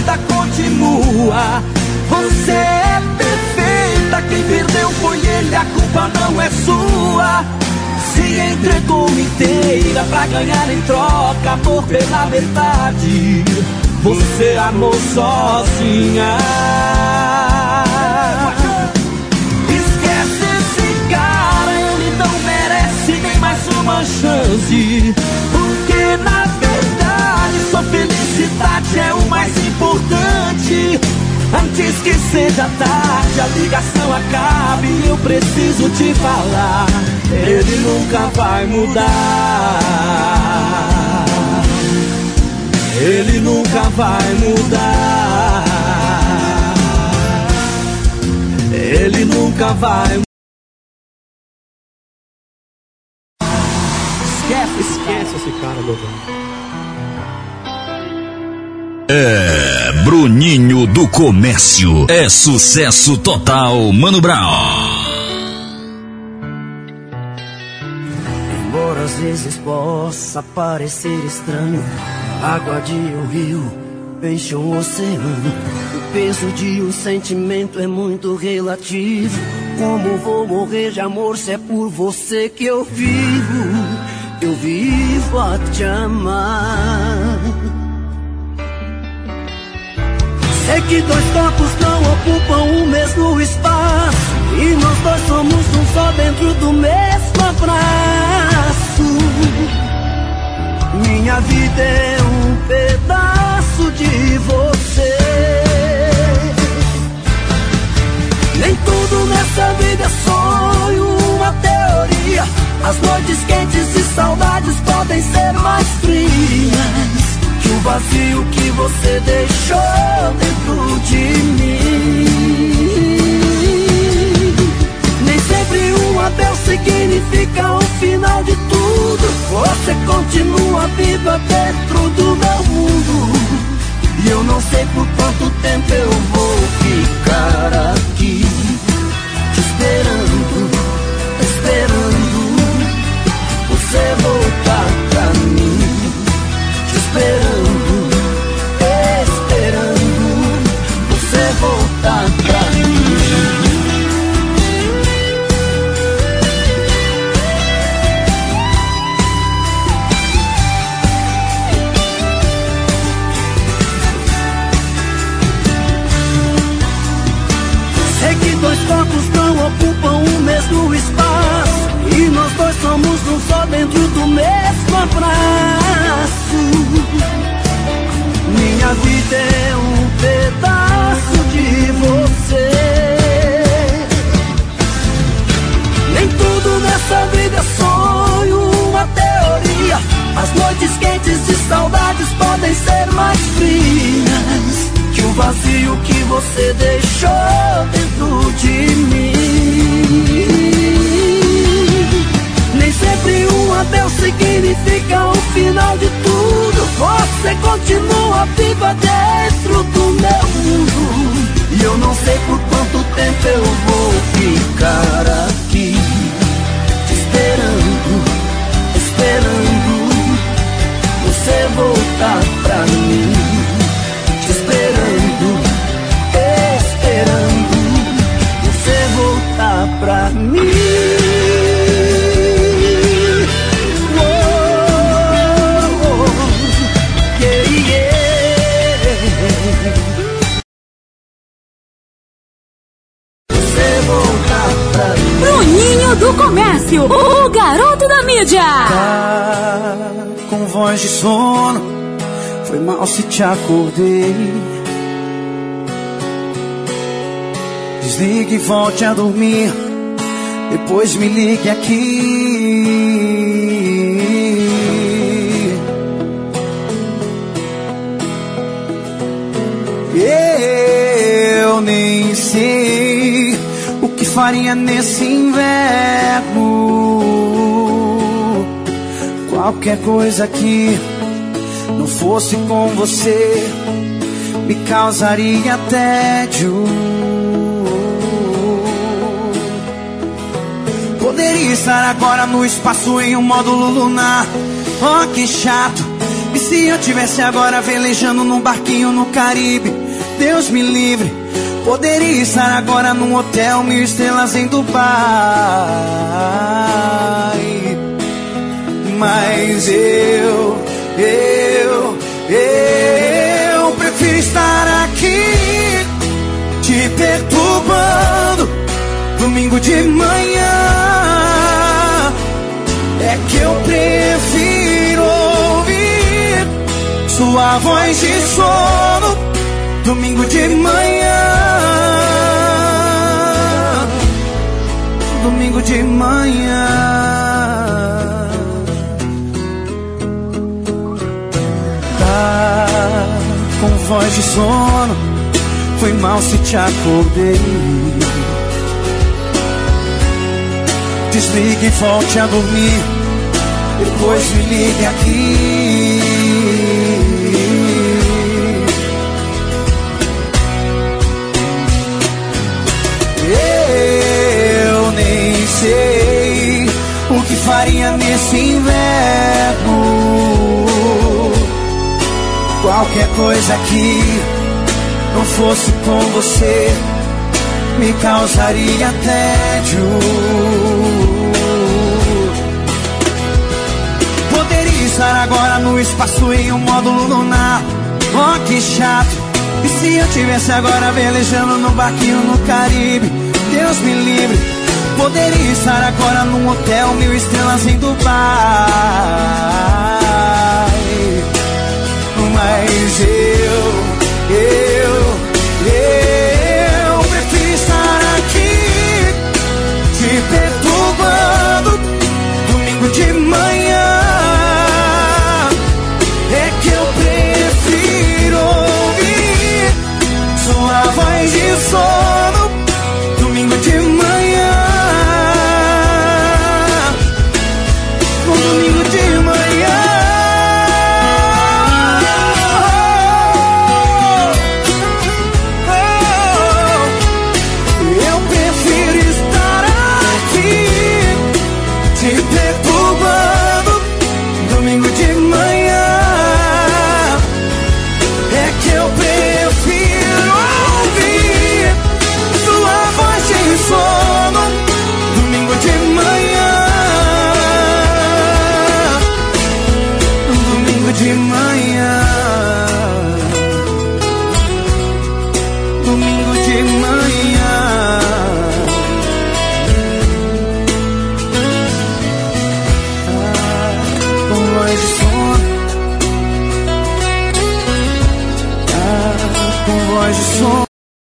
vida continua. Você é perfeita, quem perdeu foi ele, a culpa não é sua. Se entregou inteira pra ganhar em troca amor pela verdade. Você amou sozinha. Esquece esse cara, ele não merece nem mais uma chance. Porque na verdade sua felicidade é o mais importante. Antes que seja tarde, a ligação acabe e eu preciso te falar. Ele nunca vai mudar. Ele nunca vai mudar. Ele nunca vai mudar. Esquece, esquece esse cara, Godão. É Bruninho do Comércio. É sucesso total, Mano Brown. Embora às vezes possa parecer estranho, a água de um rio enche um oceano. O peso de um sentimento é muito relativo. Como vou morrer de amor se é por você que eu vivo? Eu vivo a te amar. Sei que dois corpos não ocupam o mesmo espaço, e nós dois somos um só dentro do mesmo abraço. Minha vida é um pedaço de você. Nem tudo nessa vida é sonho, uma teoria. As noites quentes e saudades podem ser mais frias que o vazio que você deixou dentro de mim. Nem sempre um adeus significa o final de tudo. Você continua viva dentro do meu mundo, e eu não sei por quanto tempo eu vou ficar aqui te esperando, esperando você voltar pra mim. Te esperando, esperando você voltar pra mim. Sei que dois corpos não ocupam o mesmo espaço, e nós dois somos um só dentro do mesmo abraço. Minha vida é um pedaço de você. Nem tudo nessa vida é sonho, uma teoria. As noites quentes e saudades podem ser mais frias que o vazio que você deixou dentro de mim. Nem sempre um adeus significa o final de tudo. Você continua viva dentro do meu mundo, e eu não sei por quanto tempo eu vou ficar aqui te esperando, esperando você voltar pra mim. Te esperando, esperando você voltar pra mim. Bruninho do Comércio, o garoto da mídia. Tá com voz de sono, foi mal se te acordei. Desligue e volte a dormir, depois me ligue aqui. Eu nem sei o que faria nesse inverno. Qualquer coisa que não fosse com você me causaria tédio. Poderia estar agora no espaço em um módulo lunar. Oh, que chato, E se eu tivesse agora velejando num barquinho no Caribe? Deus me livre, poderia estar agora num hotel mil estrelas em Dubai. Mas eu, eu, eu prefiro estar aqui te perturbando domingo de manhã. É que eu prefiro ouvir sua voz de sono domingo de manhã. Domingo de manhã. Tá com voz de sono, foi mal se te acordei. Desligue e volte a dormir, depois me ligue aqui. Eu nem sei o que faria nesse inverno. Qualquer coisa que não fosse com você me causaria tédio. Poderia estar agora no espaço em um módulo lunar. Oh, que chato. E se eu tivesse agora velejando num barquinho no Caribe? Deus me livre, poderia estar agora num hotel mil estrelas em Dubai. Mas eu, eu, eu prefiro estar aqui te perturbando domingo de manhã. É que eu prefiro ouvir sua voz de sono domingo de manhã. No domingo de manhã. De manhã, domingo de manhã, ah, com voz de sono, ah, com voz de sono.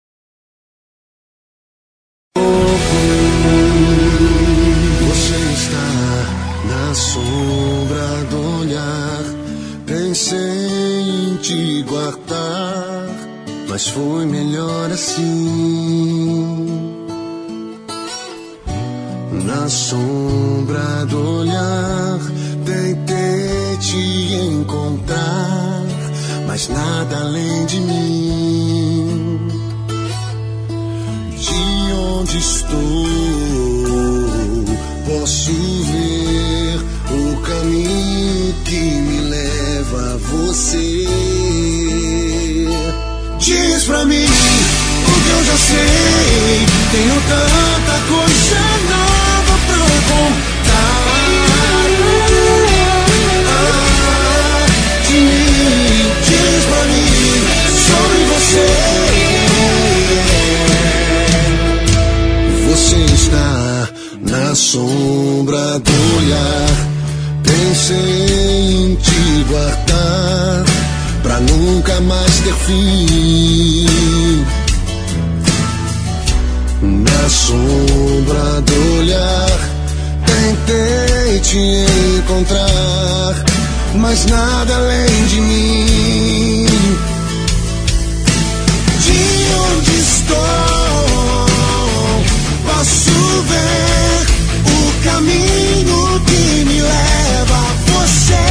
Você está na sombra do olhar. Pensei em te guardar, mas foi melhor assim. Na sombra do olhar, tentei te encontrar, mas nada além de mim. De onde estou, posso ver o caminho que me leva a você. Diz pra mim o que eu já sei. Tenho tanta coisa nova pra contar. Ah, de mim, diz pra mim sobre você. Você está na sombra do olhar. Pensei em te guardar pra nunca mais ter fim. Na sombra do olhar, tentei te encontrar, mas nada além de mim. De onde estou, posso ver o caminho que me leva a você.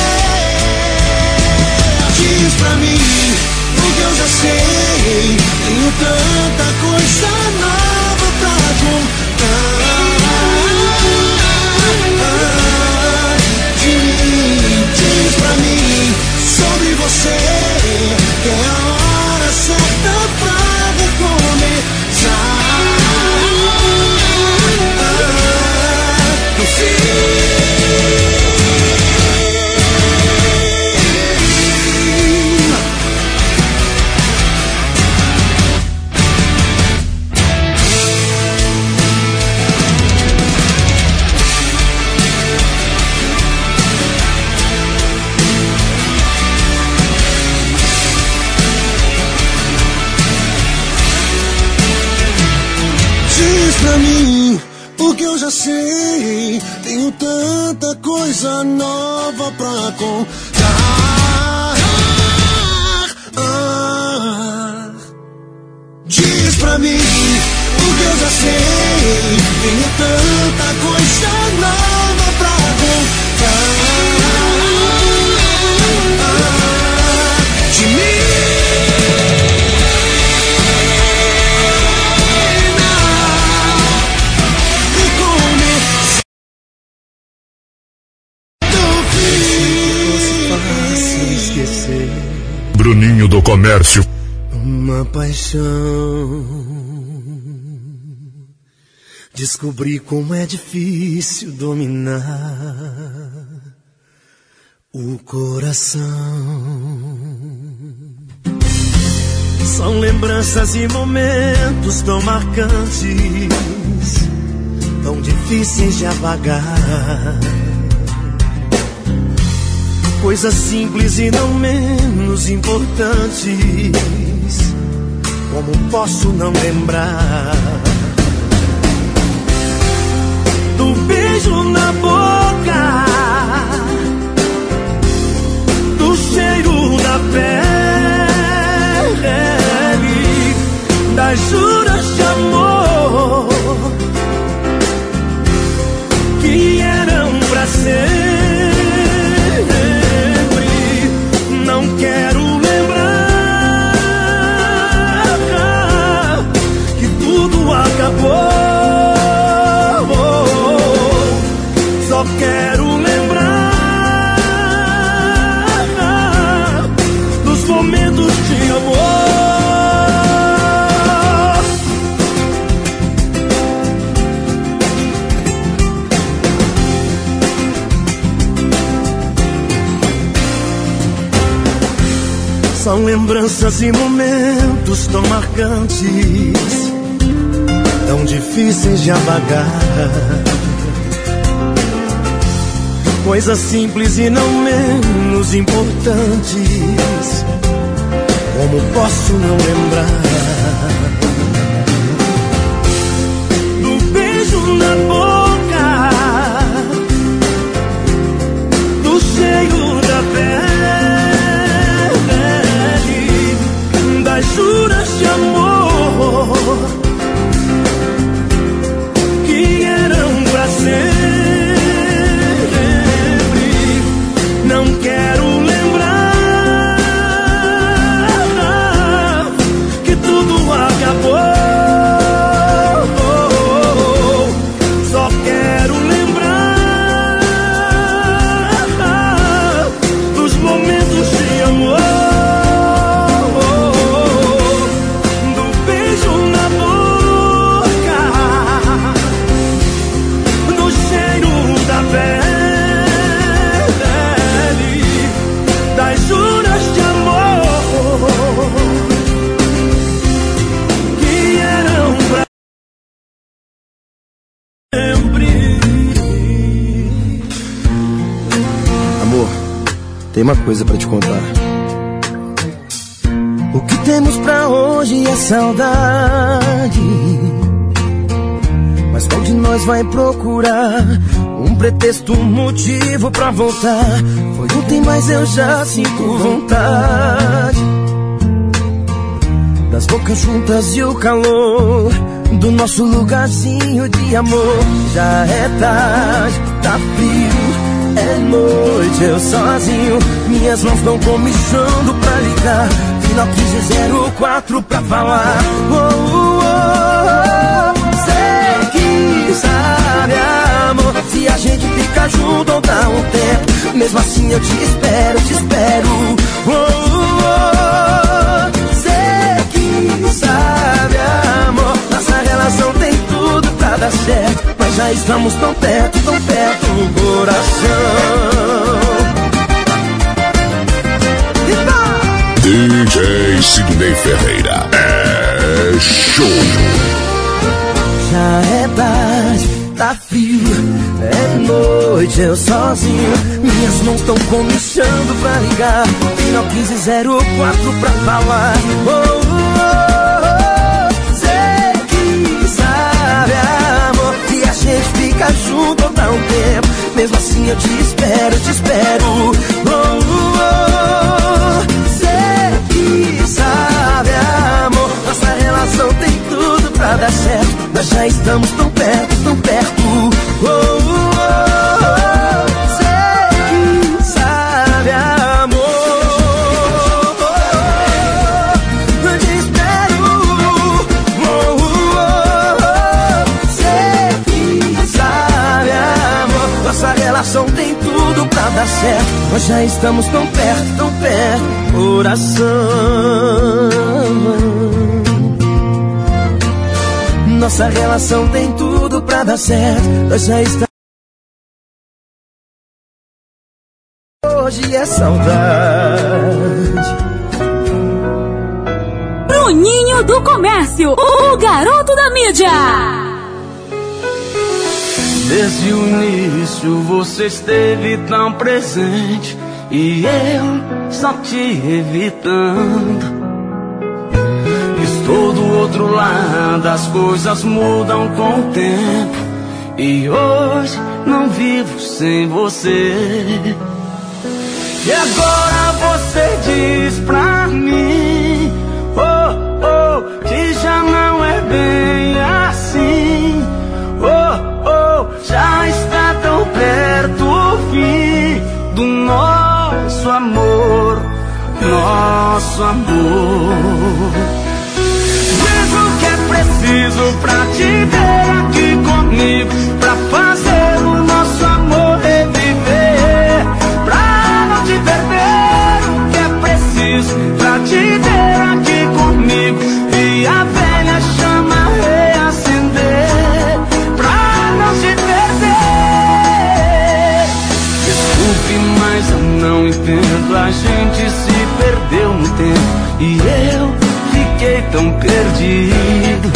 Diz pra mim o que eu já sei. Tenho tanta coisa nova pra contar. De mim, diz pra mim você que é a hora certa pra recomeçar. Pra mim, porque eu já sei, tenho tanta coisa nova pra contar. Ah, diz pra mim, porque eu já sei, tenho tanta coisa nova pra contar. Ah, de mim. Bruninho do Comércio. Uma paixão. Descobri como é difícil dominar o coração. São lembranças e momentos tão marcantes, tão difíceis de apagar. Coisas simples e não menos importantes, como posso não lembrar do beijo na boca, do cheiro da pele, das juras de amor que eram pra ser. Não quero lembrar que tudo acabou. Só quero lembrar dos momentos de amor. São lembranças e momentos tão marcantes, tão difíceis de apagar. Coisas simples e não menos importantes, como posso não lembrar do beijo na boca, do cheiro da pele, das juras de amor que eram pra sempre. Não quero lembrar que tudo acabou. Só quero lembrar dos momentos de amor. Tem uma coisa pra te contar. O que temos pra hoje é saudade, mas qual de nós vai procurar um pretexto, um motivo pra voltar? Foi ontem, mas eu já sinto vontade das bocas juntas e o calor do nosso lugarzinho de amor. Já é tarde, tá frio, é noite, eu sozinho, minhas mãos estão comichando pra ligar. Final quinze zero quatro pra falar. Oh, oh, oh, sei que sabe, amor, se a gente fica junto ou dá um tempo, mesmo assim eu te espero, te espero. Oh, D J Sidney Ferreira. É show. Já é tarde, tá frio, é noite, eu sozinho. Minhas mãos tão comichando pra ligar. Final quinze zero quatro pra falar. Oh, oh, oh, sei que sabe, amor, que a gente fica junto há um tempo. Mesmo assim eu te espero, te espero. Oh, oh, oh, sei que sabe, amor, nossa relação tem tudo pra dar certo. Nós já estamos tão perto, tão perto. Oh, oh, oh, sei que sabe, amor. Eu te espero. Oh, oh, oh, sei que sabe, amor. Nossa relação tem tudo pra dar certo. Nós já estamos tão perto, tão perto. Coração, nossa relação tem tudo pra dar certo. Nós já estamos. Hoje é saudade. Bruninho do Comércio, o garoto da mídia. Desde o início você esteve tão presente e eu só te evitando. Estou do outro lado, as coisas mudam com o tempo e hoje não vivo sem você. E agora você diz pra mim, oh, oh, que já não é bem assim. Oh, oh, já está tão perto o fim do nosso amor, nosso amor. Diz o que é preciso pra te ter aqui comigo, pra fazer o nosso amor reviver, pra não te perder. O que é preciso pra te ter aqui comigo e a velha chama reacender, pra não te perder. Desculpe, mas eu não entendo, a gente se perdeu no tempo e eu fiquei tão perdido.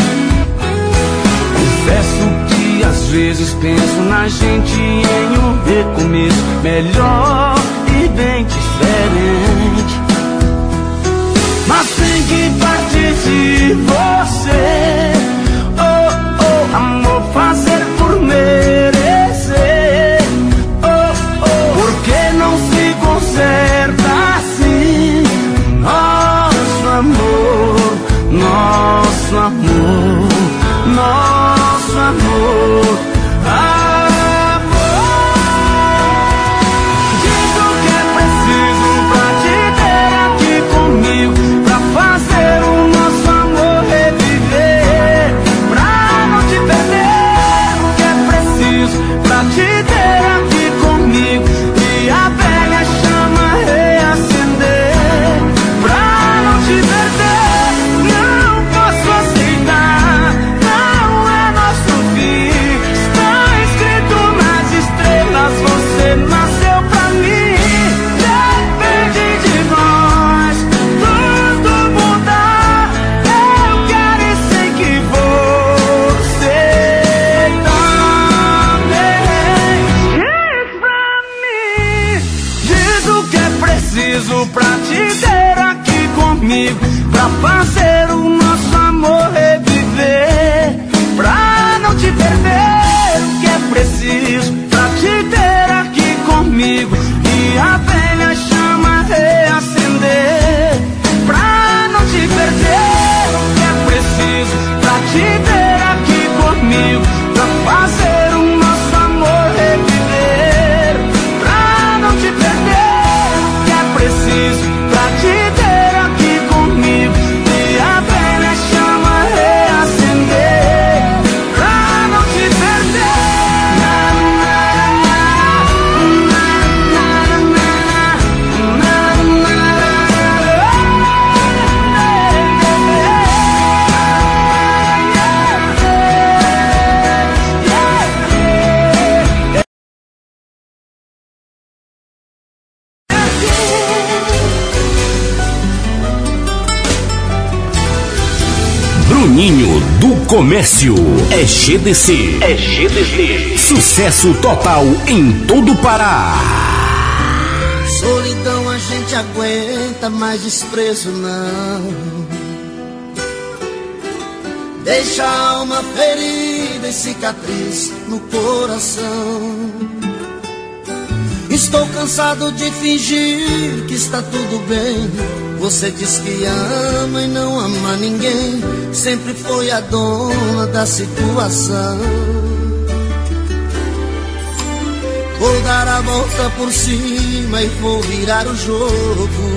Confesso que às vezes penso na gente em um recomeço melhor e bem diferente. Mas tem que partir de você, oh, oh, amor, fazer por merecer. Oh, oh, porque não se conserta assim nosso amor, nosso amor, nosso amor, amor. Diz o que é preciso pra te ter aqui comigo, pra fazer o nosso amor reviver, pra não te perder. O que é preciso pra te ter aqui comigo e a velha chama reacender, pra não te perder. Não posso aceitar, não é nosso fim. Está escrito nas estrelas, você nasceu pra mim. Depende de nós tudo mudar. Eu quero e sei que você também. Diz pra mim, diz o que é preciso pra te ter aqui comigo, pra fazer o nosso amor reviver, pra não te perder. O que é preciso pra te ter aqui comigo e a velha chama reacender, pra não te perder. O que é preciso pra te ter aqui comigo, pra fazer o nosso amor reviver, pra não te perder. O que é preciso pra te ter aqui comigo e a velha chama reacender, pra não te perder. Na, na, Bruninho do Comércio. É G D C. É G D C. Sucesso total em todo o Pará. Solidão a gente aguenta, mas desprezo não. Deixa a alma ferida e cicatriz no coração. Estou cansado de fingir que está tudo bem. Você diz que ama e não ama ninguém. Sempre foi a dona da situação. Vou dar a volta por cima e vou virar o jogo.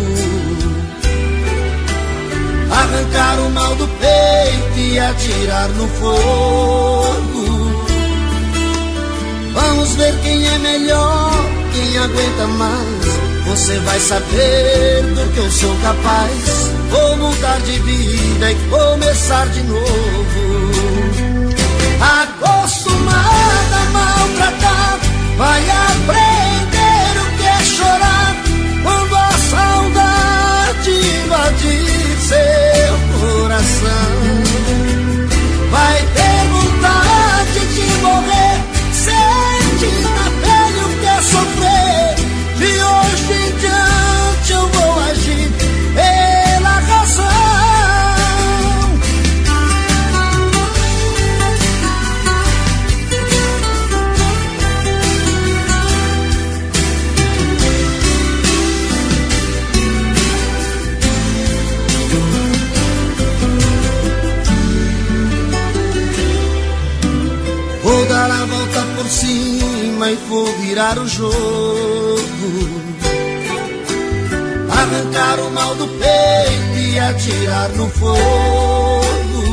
Arrancar o mal do peito e atirar no fogo. Vamos ver quem é melhor, quem aguenta mais. Você vai saber do que eu sou capaz. Vou mudar de vida e começar de novo. Acostumada a maltratar, vai aprender o que é chorar. Quando a saudade invadir seu coração, vai ter vontade de morrer. Sente na pele o que é sofrer. De hoje em diante eu vou agir pela razão. Vou dar a volta por cima e vou virar o jogo. Arrancar o mal do peito e atirar no fogo.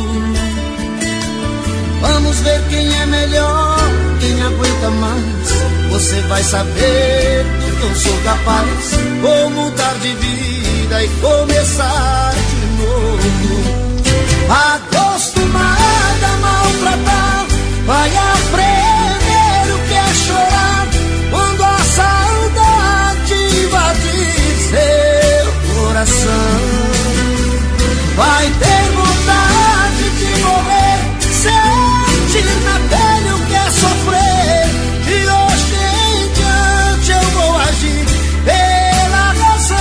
Vamos ver quem é melhor, quem aguenta mais. Você vai saber do que eu sou capaz. Vou mudar de vida e começar de novo. Acostumada a maltratar, vai aprender o que é chorar. Quando a saudade invadir seu coração, vai ter vontade de morrer. Sente na pele o que é sofrer. De hoje em diante eu vou agir pela razão.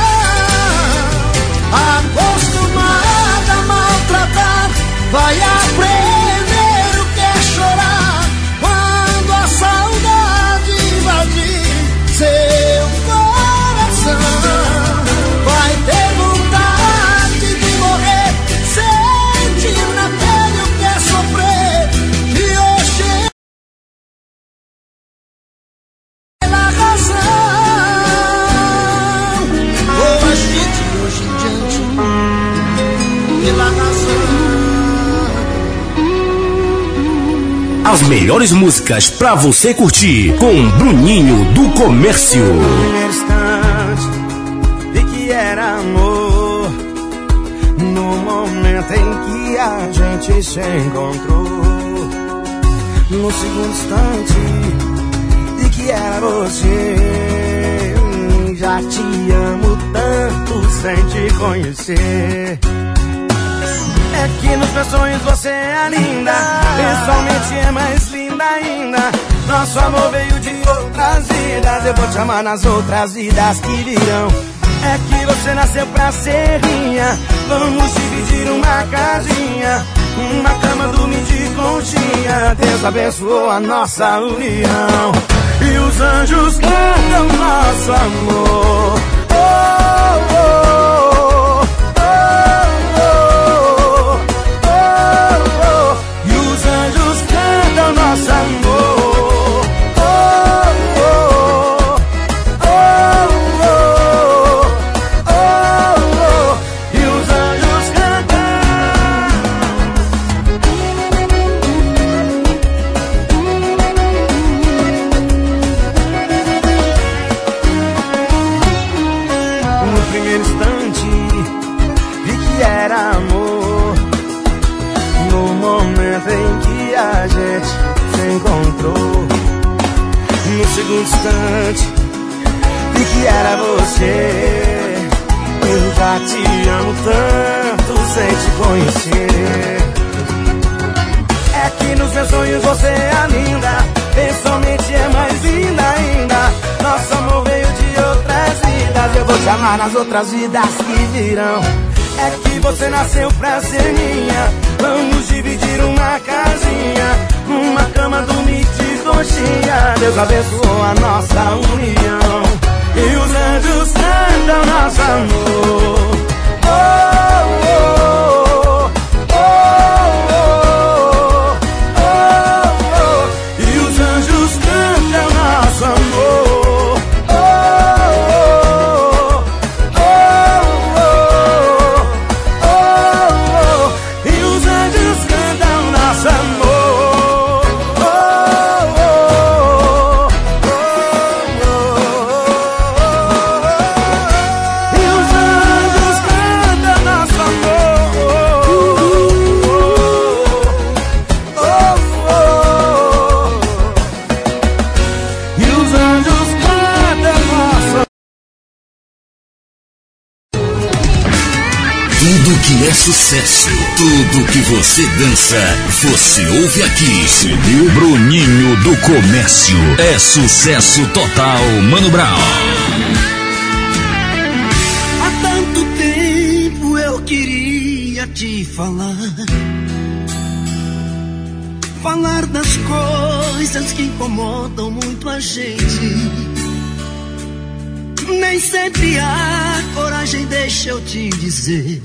Acostumada a maltratar, vai aprender o que é chorar. Quando a saudade invadir seu coração, vai ter vontade de morrer. Sente na pele o que é sofrer. De hoje pela razão, vou agir de hoje em diante pela razão. As melhores músicas pra você curtir com Bruninho do Comércio. No primeiro instante vi que era amor. No momento em que a gente se encontrou. No segundo instante vi que era você. Já te amo tanto sem te conhecer. É que nos meus sonhos você é linda, pessoalmente é mais linda ainda. Nosso amor veio de outras vidas, eu vou te amar nas outras vidas que virão. É que você nasceu pra ser minha, vamos dividir uma casinha, uma cama, dormir de conchinha. Deus abençoou a nossa união e os anjos cantam nosso amor. Oh, oh. Nosso amor, oh, oh, oh, oh, oh, oh, e os anjos cantam. No primeiro instante vi que era amor. No momento em que a gente encontrou, no segundo instante vi que era você. Eu já te amo tanto sem te conhecer. dos meus sonhos você é a linda. Pessoalmente é mais linda ainda. Nosso amor veio de outras vidas. Eu vou te amar nas outras vidas que virão. É que você nasceu pra ser minha. Vamos dividir uma casinha, uma cama, dormir de coxinha. Deus abençoou a nossa união e os anjos cantam nosso amor. Oh, oh, oh, oh, oh, oh, oh. E os anjos cantam nosso amor. Tudo que é sucesso, tudo que você dança, você ouve aqui. C D Bruninho do Comércio. É sucesso total, Mano Brown. Há tanto tempo eu queria te falar. Falar das coisas que incomodam muito a gente. Nem sempre há coragem, deixa eu te dizer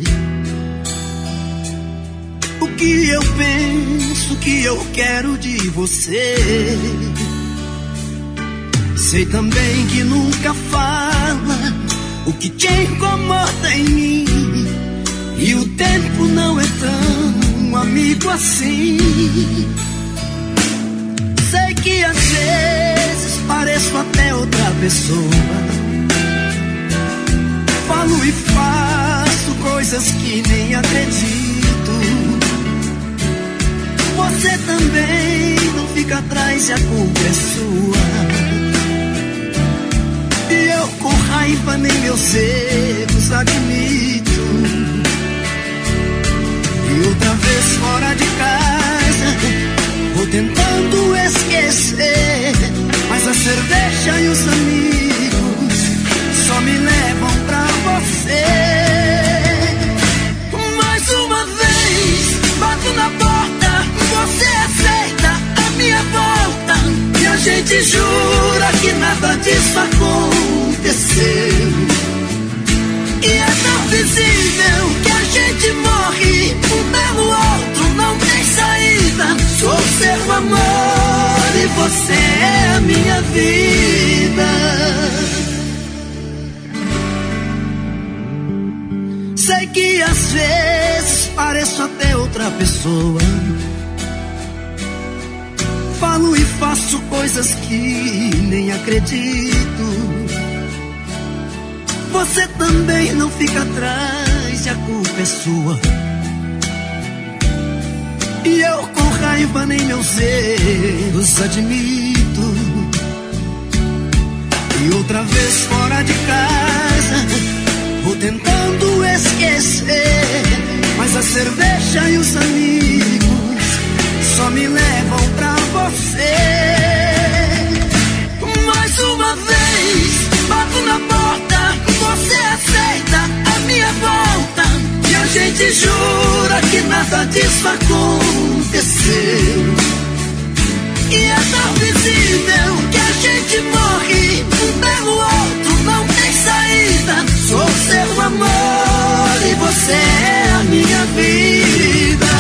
o que eu penso, o que eu quero de você. Sei também que nunca fala o que te incomoda em mim. E o tempo não é tão amigo assim. Sei que às vezes pareço até outra pessoa. Falo e faço coisas que nem acredito. Você também não fica atrás e a culpa é sua. E eu com raiva nem meus erros admito. E outra vez fora de casa vou tentando esquecer, mas a cerveja e os amigos só me levam pra você. Mais uma vez bato na porta, você aceita a minha volta. E a gente jura que nada disso aconteceu. E é tão visível que a gente morre um pelo outro, não tem saída. Sou seu amor e você é a minha vida. Sei que às vezes pareço até outra pessoa. Falo e faço coisas que nem acredito. Você também não fica atrás e a culpa é sua. E eu com raiva nem meus erros admito. E outra vez fora de casa vou tentando esquecer, mas a cerveja e os amigos só me levam pra você. Mais uma vez bato na porta, você aceita a minha volta. E a gente jura que nada disso aconteceu. E é tão visível que a gente morre um pelo outro, não tem saída. Sou seu amor e você é a minha vida.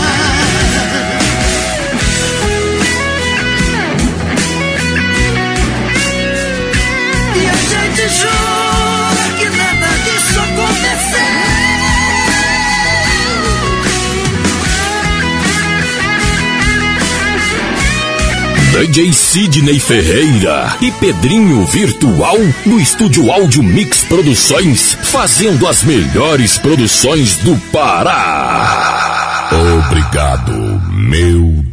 E a gente jura que nada disso aconteceu. D J Sidney Ferreira e Pedrinho Virtual no estúdio Áudio Mix Produções, fazendo as melhores produções do Pará. Obrigado, meu